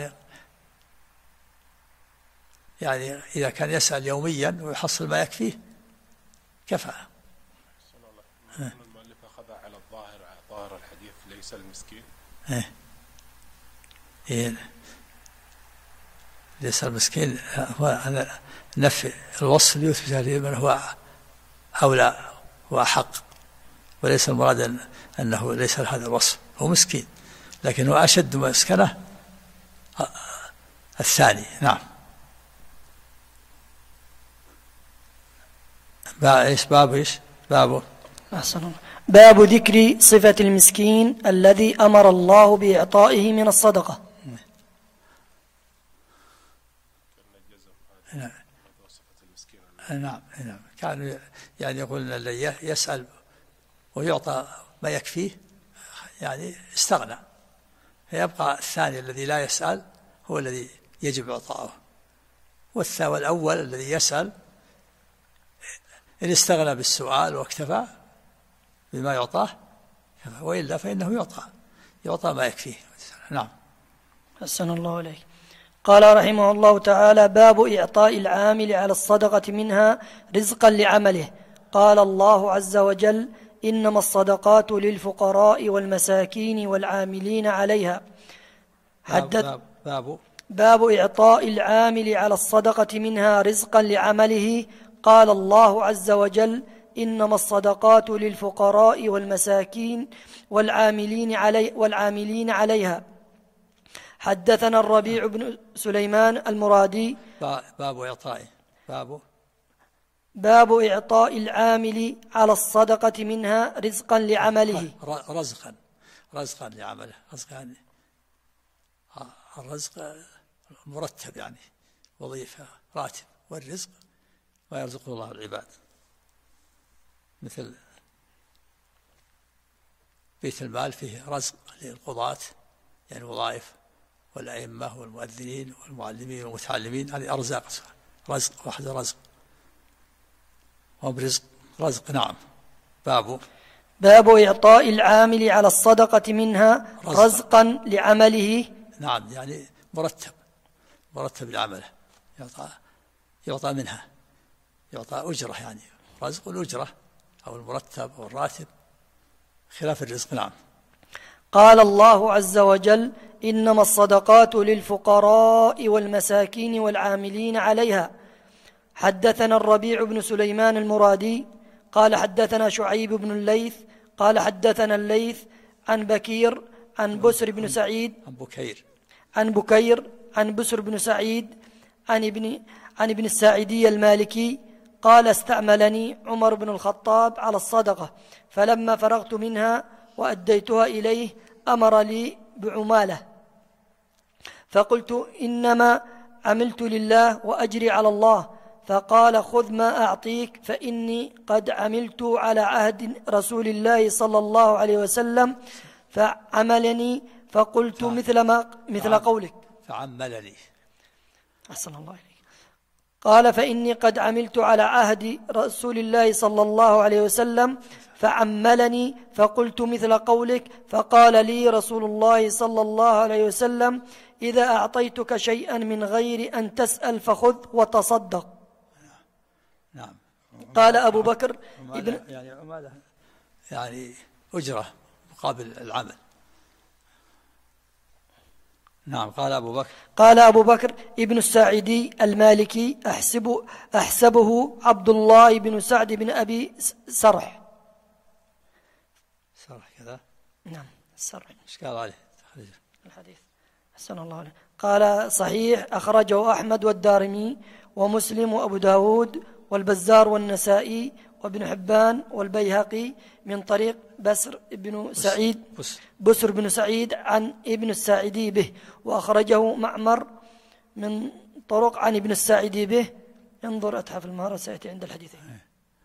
يعني إذا كان يسأل يوميا ويحصل ما يكفيه كفى. المؤلف أخذ على ظاهر الحديث ليس المسكين. إيه ليس المسكين هو أنا نفي الوصف ليثبت لمن هو أولى وأحق، وليس المراد أنه ليس هذا الوصف، هو مسكين لكن هو أشد مسكنة الثاني. نعم. بابه باب ذكر صفة المسكين الذي أمر الله بإعطائه من الصدقة. نعم. كانوا يعني يقولون الذي يسأل ويعطى ما يكفيه يعني استغنى، فيبقى الثاني الذي لا يسأل هو الذي يجب إعطاؤه، والأول الذي يسأل إن استغنى بالسؤال واكتفى بما يعطاه وإلا فإنه يعطى ما يكفيه. نعم. حسن الله عليك. قال رحمه الله تعالى: باب إعطاء العامل على الصدقة منها رزقا لعمله. قال الله عز وجل: إنما الصدقات للفقراء والمساكين والعاملين عليها. باب إعطاء العامل على الصدقة منها رزقا لعمله. قال الله عز وجل: إنما الصدقات للفقراء والمساكين والعاملين عليها. حدثنا الربيع بن سليمان المرادي. باب إعطاء العامل على الصدقة منها رزقا لعمله. رزقا لعمله. الرزق مرتب، يعني وظيفة، راتب، والرزق ما يرزقه الله العباد، مثل بيت المال فيه رزق للقضاة، يعني وظائف، والأئمة والمؤذنين والمعلمين والمتعلمين، هذه أرزاق، رزق واحد، رزق وبرزق رزق. نعم. باب إعطاء العامل على الصدقة منها رزقا لعمله. نعم، يعني مرتب لعمله، يعطى منها، يعطى أجرة، يعني رزق الأجرة أو المرتب أو الراتب، خلاف الرزق. نعم. قال الله عز وجل: إنما الصدقات للفقراء والمساكين والعاملين عليها. حدثنا الربيع بن سليمان المرادي قال حدثنا شعيب بن الليث قال حدثنا الليث عن بكير عن بسر بن سعيد عن بسر بن سعيد عن ابن الساعدي المالكي قال: استعملني عمر بن الخطاب على الصدقة، فلما فرغت منها وأديتها إليه أمر لي بعمالة، فقلت: إنما عملت لله وأجري على الله. فقال: خذ ما أعطيك، فإني قد عملت على عهد رسول الله صلى الله عليه وسلم فعملني، فقلت مثل قولك. فعملني. أحسن الله عليك. قال: فإني قد عملت على عهد رسول الله صلى الله عليه وسلم فعملني، فقلت مثل قولك. فقال لي رسول الله صلى الله عليه وسلم: إذا أعطيتك شيئا من غير أن تسأل فخذ وتصدق. نعم. قال أبو بكر يعني أجرة مقابل العمل. نعم. قال أبو بكر ابن الساعدي المالكي: أحسبه عبد الله بن سعد بن أبي سرح كذا. نعم، السرح. ايش قال عليه الحديث؟ أحسن الله عليه. قال: صحيح، أخرجه أحمد والدارمي ومسلم وأبو داود والبزار والنسائي وابن حبان والبيهقي من طريق بسر بن سعيد عن ابن الساعدي به، وأخرجه معمر من طرق عن ابن الساعدي به. انظر أتحف المهارة سيأتي عند الحديثين.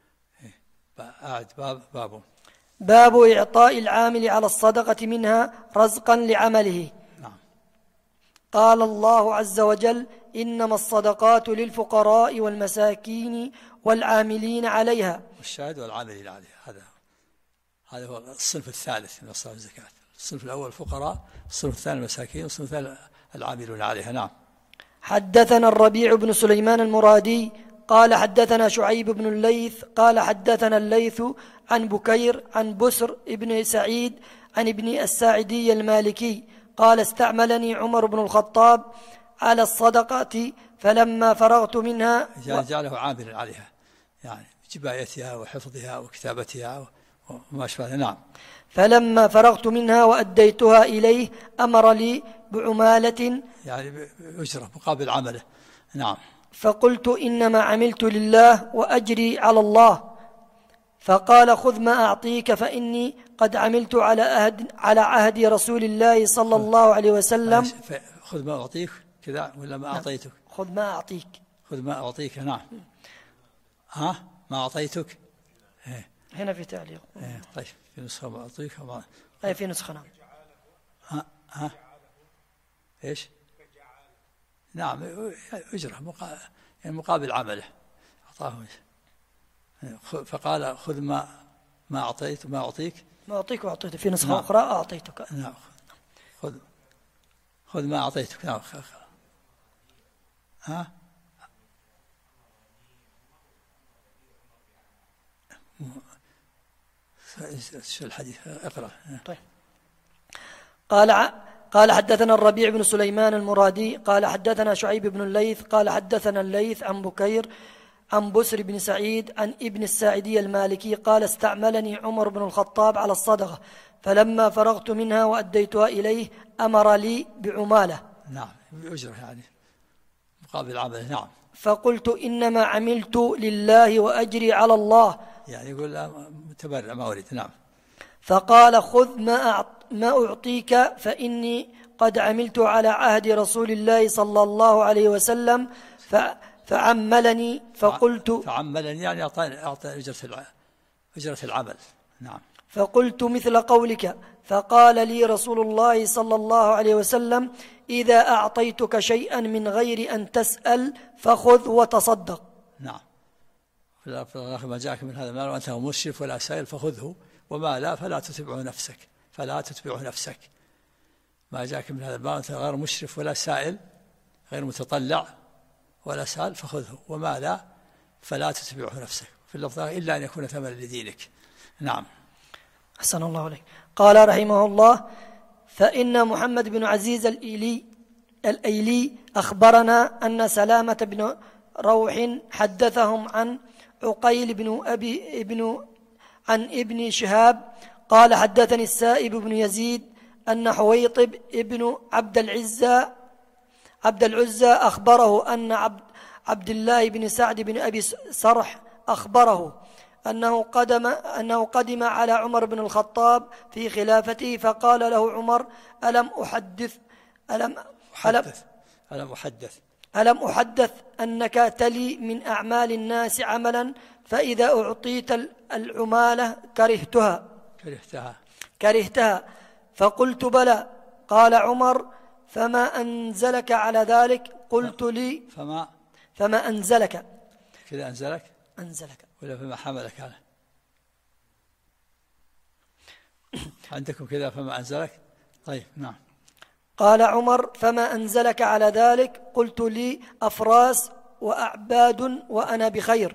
باب إعطاء العامل على الصدقة منها رزقا لعمله. قال الله عز وجل: إنما الصدقات للفقراء والمساكين والعاملين عليها. والشاهد والعاملين عليها، هذا هو الصنف الثالث من أصناف الزكاة. الصنف الأول الفقراء، الصنف الثاني المساكين، الصنف الثالث العاملون عليها. نعم. حدثنا الربيع بن سليمان المرادي قال حدثنا شعيب بن الليث قال حدثنا الليث عن بكير عن بسر بن سعيد عن ابن الساعدي المالكي قال: استعملني عمر بن الخطاب على الصدقة، فلما فرغت منها جعله عاملا عليها، يعني جبايتها وحفظها وكتابتها وما أشبه. نعم. فلما فرغت منها وأديتها إليه أمر لي بعمالة، يعني أجرة مقابل عمله. نعم. فقلت: إنما عملت لله وأجري على الله. فقال: خذ ما أعطيك، فإني قد عملت على عهد رسول الله صلى الله عليه وسلم. خذ ما أعطيك كذا ولا ما أعطيتك؟ خذ ما أعطيك. خذ ما أعطيك. نعم. ما أعطيتك هنا في تعليق. طيب، في نسخة ما أعطيك أي في نسخة. نعم. إيش؟ نعم، أجرة مقابل عمله أعطاه. فقال: خذ ما ما أعطيت ما أعطيك. ما أعطيك وأعطيت، في نسخة أخرى أعطيتك. نعم. خذ ما أعطيتك. نعم. ها شو الحديث؟ اقرأ. طيب. قال حدثنا الربيع بن سليمان المرادي قال حدثنا شعيب بن الليث قال حدثنا الليث عن بكير عن بسر بن سعيد عن ابن الساعدي المالكي قال استعملني عمر بن الخطاب على الصدقة، فلما فرغت منها وأديتها إليه أمر لي بعمالة. نعم، بأجرة يعني مقابل العمل. نعم. فقلت إنما عملت لله وأجري على الله، يعني يقول لا متبرع ما أريد. نعم. فقال خذ ما أعطيك فإني قد عملت على عهد رسول الله صلى الله عليه وسلم فعملني. فقلت يعني أعطى أجرة العمل. نعم. فقلت مثل قولك. فقال لي رسول الله صلى الله عليه وسلم إذا أعطيتك شيئا من غير أن تسأل فخذ وتصدق. نعم. ما جاءك من هذا المال وأنت مشرف ولا سائل فخذه، وما لا فلا تتبعه نفسك. ما جاءك من هذا المال وأنت غير مشرف ولا سائل، غير متطلع ولا سائل فخذه، وما لا فلا تتبعه نفسك. في اللفظ إلا أن يكون ثمنا لدينك. نعم. أحسن الله عليك. قال رحمه الله فإن محمد بن عزيز الأيلي أخبرنا أن سلامة بن روح حدثهم عن عقيل عن ابن شهاب قال حدثني السائب بن يزيد أن حويطب ابن عبد العزى أخبره أن عبد الله بن سعد بن أبي سرح أخبره أنه قدم على عمر بن الخطاب في خلافته، فقال له عمر ألم أحدث أنك تلي من أعمال الناس عملا فإذا أعطيت العمالة كرهتها. فقلت بلى. قال عمر فما أنزلك على ذلك؟ قلت لي فما أنزلك كذا أنزلك ولا فما حملك على عندكم كذا فما أنزلك. طيب. نعم. قال عمر فما أنزلك على ذلك؟ قلت لي أفراس وأعباد وأنا بخير.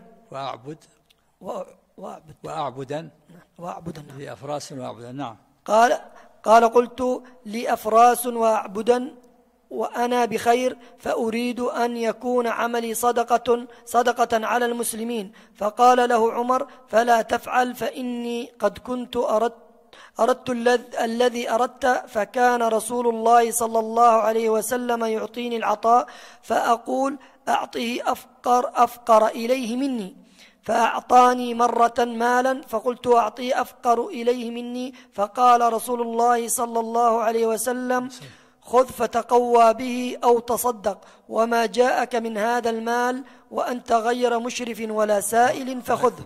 وأعبدا لي أفراس وأعبدا. نعم. قال قلت لي أفراس وأعبدا وأنا بخير، فأريد أن يكون عملي صدقة على المسلمين. فقال له عمر فلا تفعل، فإني قد كنت أردت الذي أردت، فكان رسول الله صلى الله عليه وسلم يعطيني العطاء فأقول أعطه أفقر إليه مني، فأعطاني مرة مالا فقلت أعطيه أفقر إليه مني، فقال رسول الله صلى الله عليه وسلم خذ فتقوى به أو تصدق، وما جاءك من هذا المال وأنت غير مشرف ولا سائل فخذه.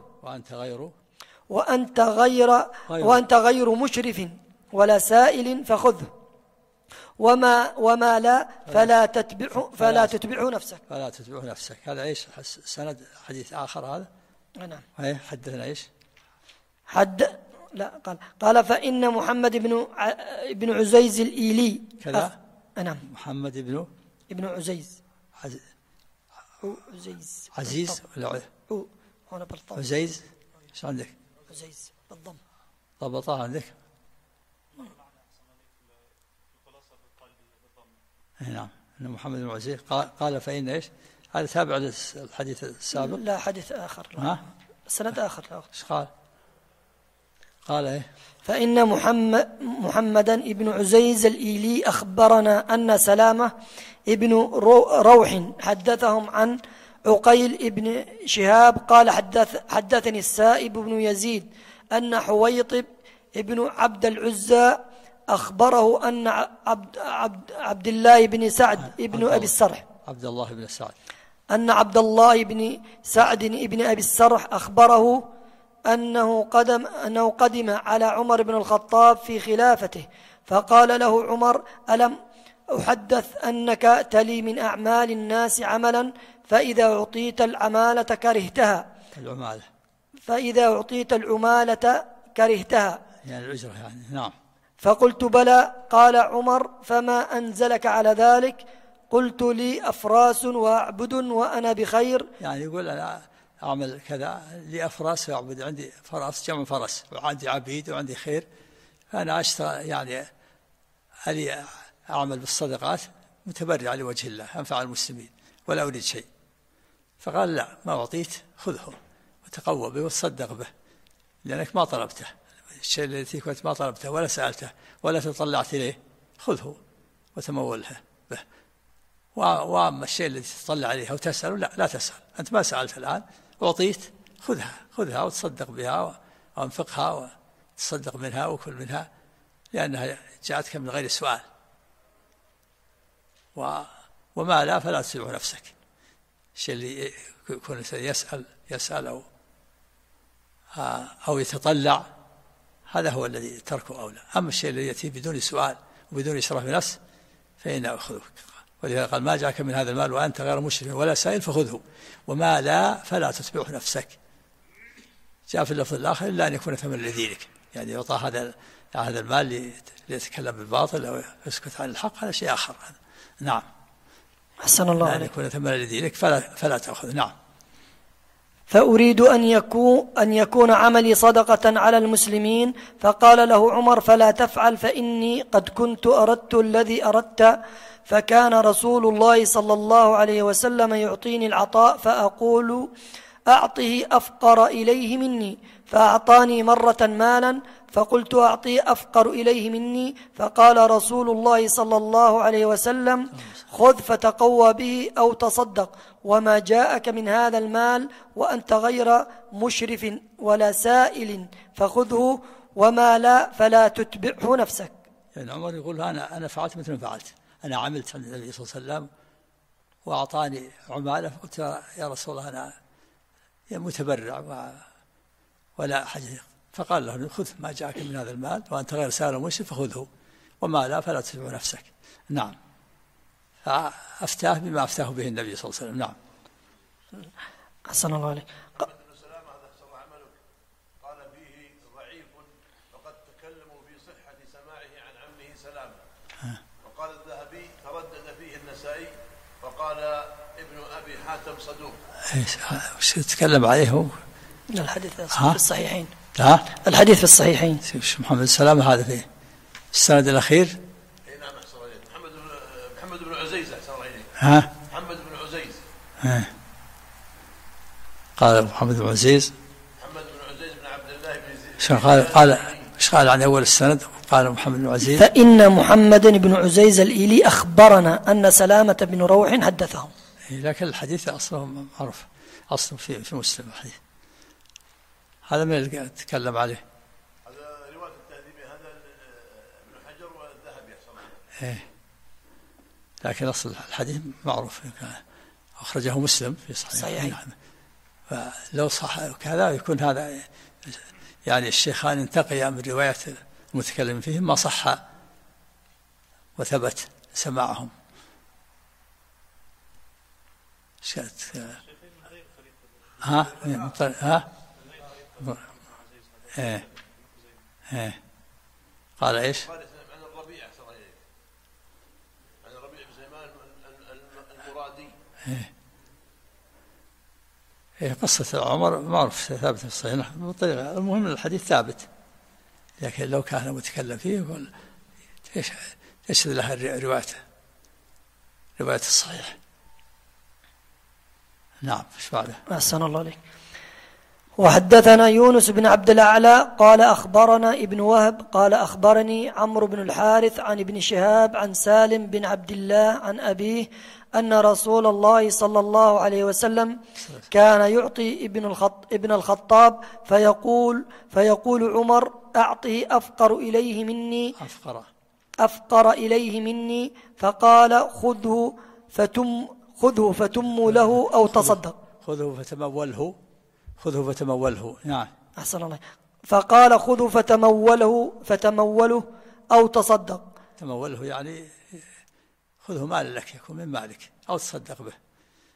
وأنت غير مشرف ولا سائل فخذه، وما لا فلا تتبعه نفسك. هذا ايش سند حديث آخر هذا؟ نعم. حدثنا ايش؟ قال فإن محمد بن عزيز الإيلي كذا. نعم. محمد ابن عزيز عزيز ولا هنا بالضبط. عزيز ايش عندك؟ عزيز بالضم. ضبطها عندك؟ نعم. إن محمد بن عزيز قال فإن إيش؟ هذا تابع للحديث السابق؟ لا، حديث آخر. سند آخر. إيش قال إيه؟ فإن محمدا ابن عزيز الإيلي أخبرنا أن سلامة ابن روح حدثهم عن عقيل ابن شهاب قال حدثني السائب بن يزيد أن حويطب ابن عبد العزى أخبره أن عبد الله بن سعد ابن أبي السرح أن عبد الله بن سعد ابن أبي السرح أخبره أنه قدم على عمر بن الخطاب في خلافته، فقال له عمر ألم أحدث أنك تلي من أعمال الناس عملا فإذا أعطيت العمالة كرهتها. يعني الأجرة يعني. نعم. فقلت بلى. قال عمر فما أنزلك على ذلك؟ قلت لي أفراس وأعبد وأنا بخير. يعني يقول أنا أعمل كذا، لي أفراس وأعبد، عندي فرس جمع فرس، وعندي عبيد وعندي خير، فأنا أشترى يعني ألي أعمل بالصدقات متبرع لوجه الله أنفع المسلمين ولا أريد شيء. فقال لا، ما أعطيت خذه وتقوى به وتصدق به، لأنك ما طلبته، الشيء الذي كنت ما طلبته ولا سألته ولا تطلعت إليه خذه وتموله به. وأما الشيء الذي تطلع عليه أو تسأل لا تسأل، أنت ما سألت الآن، أعطيت خذها وتصدق بها وأنفقها وتصدق منها وكل منها، لأنها جاءتك من غير سؤال. وما لا فلا تتبع نفسك. الشيء اللي يكون يسأل أو يتطلع هذا هو الذي تركه أولى. أما الشيء الذي يأتي بدون سؤال وبدون إشراف نفس فإنه أخذه. ولذلك قال ما جاءك من هذا المال وأنت غير مشرف ولا سائل فخذه، وما لا فلا تتبعه نفسك. جاء في اللفظ الآخر إلا أن يكون ثمن لدينك، يعني يعطى هذا المال ليتكلم بالباطل أو يسكت عن الحق، هذا شيء آخر. نعم. أحسن الله عليك. أن يكون ثمن لدينك فلا تأخذ. نعم. فأريد أن يكون عملي صدقة على المسلمين. فقال له عمر فلا تفعل، فإني قد كنت أردت الذي أردت. فكان رسول الله صلى الله عليه وسلم يعطيني العطاء فأقول أعطه أفقر إليه مني، فأعطاني مرة مالا فقلت أعطيه أفقر إليه مني، فقال رسول الله صلى الله عليه وسلم خذ فتقوى به أو تصدق، وما جاءك من هذا المال وأنت غير مشرف ولا سائل فخذه، وما لا فلا تتبعه نفسك. يعني عمر يقول أنا فعلت مثل ما فعلت، أنا عملت عند النبي صلى الله عليه وسلم وأعطاني عمالة، فقلت يا رسول الله أنا متبرع ولا حاجة، فقال له خذ ما جاءك من هذا المال وأنت غير سائل ومشرف فخذه، وما لا فلا تتبع نفسك. نعم. فأفتاه بما أفتاه به النبي صلى الله عليه وسلم. نعم. أحسن الله عليك. قال فيه ضعيف وقد تكلموا في صحة سماعه عن عمه سلامة. وقال الذهبي تردد فيه النسائي، وقال ابن أبي حاتم صدوق. وش تتكلم عليه هو؟ الحديث في الصحيحين. الحديث في الصحيحين. محمد سلامة هذا فيه السند الأخير. نعم. أحسن عليك. محمد بن عزيز. أحسن عليك. محمد بن عزيز. قال محمد بن عزيز. محمد بن عزيز بن عبد الله بن زيد. ايش قال عن أول السند؟ قال محمد بن عزيز فإن محمد بن عزيز الإيلي أخبرنا أن سلامة بن روح حدثهم. لكن الحديث أصله معروف، أصله في مسلم الحديث. هذا من اللي تكلم عليه؟ هذا رواية التهذيبية، هذا ابن حجر والذهبي. أحسن. لكن أصل الحديث معروف، أخرجه مسلم في صحيح. فلو صح كذا يكون هذا يعني الشيخان انتقيا من رواية المتكلم فيهم ما صح وثبت سماعهم. قال ايش؟ عن الربيع. عن الربيع بن سليمان المرادي. قصة عمر معروف ثابتة في الصحيح بالطريقة. المهم الحديث ثابت، لكن لو كان متكلم فيه يقول تشهد لها رواية الصحيح. نعم. ايش بعده؟ أحسن الله عليك. وحدثنا يونس بن عبد الأعلى قال أخبرنا ابن وهب قال أخبرني عمرو بن الحارث عن ابن شهاب عن سالم بن عبد الله عن أبيه أن رسول الله صلى الله عليه وسلم كان يعطي ابن الخطاب فيقول عمر أعطه أفقر إليه مني فقال خذه فتم له أو تصدق. خذه فتموله. نعم. أحسن الله. فقال خذه فتموله أو تصدق. تموله يعني خذه مال لك، يكون من مالك، أو تصدق به،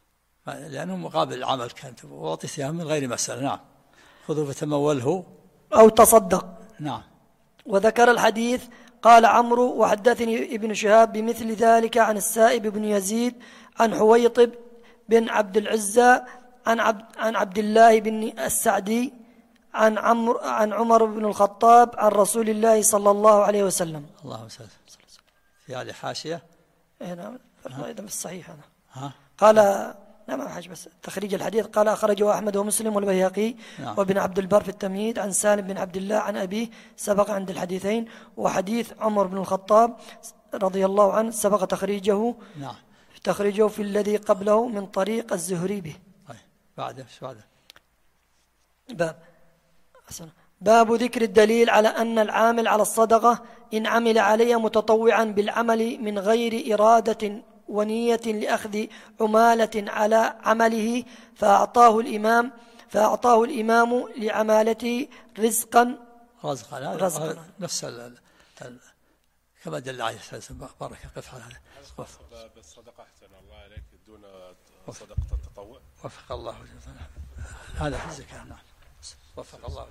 لأنه مقابل العمل كانت وأعطيتها من غير مسألة. نعم. خذه فتموله أو تصدق. نعم. وذكر الحديث. قال عمرو: وحدثني ابن شهاب بمثل ذلك عن السائب بن يزيد عن حويطب بن عبد العزى عن عبد الله بن السعدي عن عمر بن الخطاب عن رسول الله صلى الله عليه وسلم. اللهم صل في هذه حاشية. نعم أيضا في الصحيح هذا. ها. قال نعم حاجة بس تخريج الحديث. قال أخرجه أحمد ومسلم والبيهقي وابن عبد البر في التمهيد عن سالم بن عبد الله عن أبيه سبق عند الحديثين. وحديث عمر بن الخطاب رضي الله عنه سبق تخريجه. نعم. تخريجه في الذي قبله من طريق الزهري به. بعده شو بعده؟ باب ذكر الدليل على أن العامل على الصدقة إن عمل عليها متطوعا بالعمل من غير إرادة ونية لأخذ عمالة على عمله فأعطاه الإمام لعمالته رزقا نفس كما دل عليه بارك قف على هذا. بالصدقة أحسن الله عليك دون صدقة التطوع. وفق الله هذا في الزكاة. نعم. وفق الله.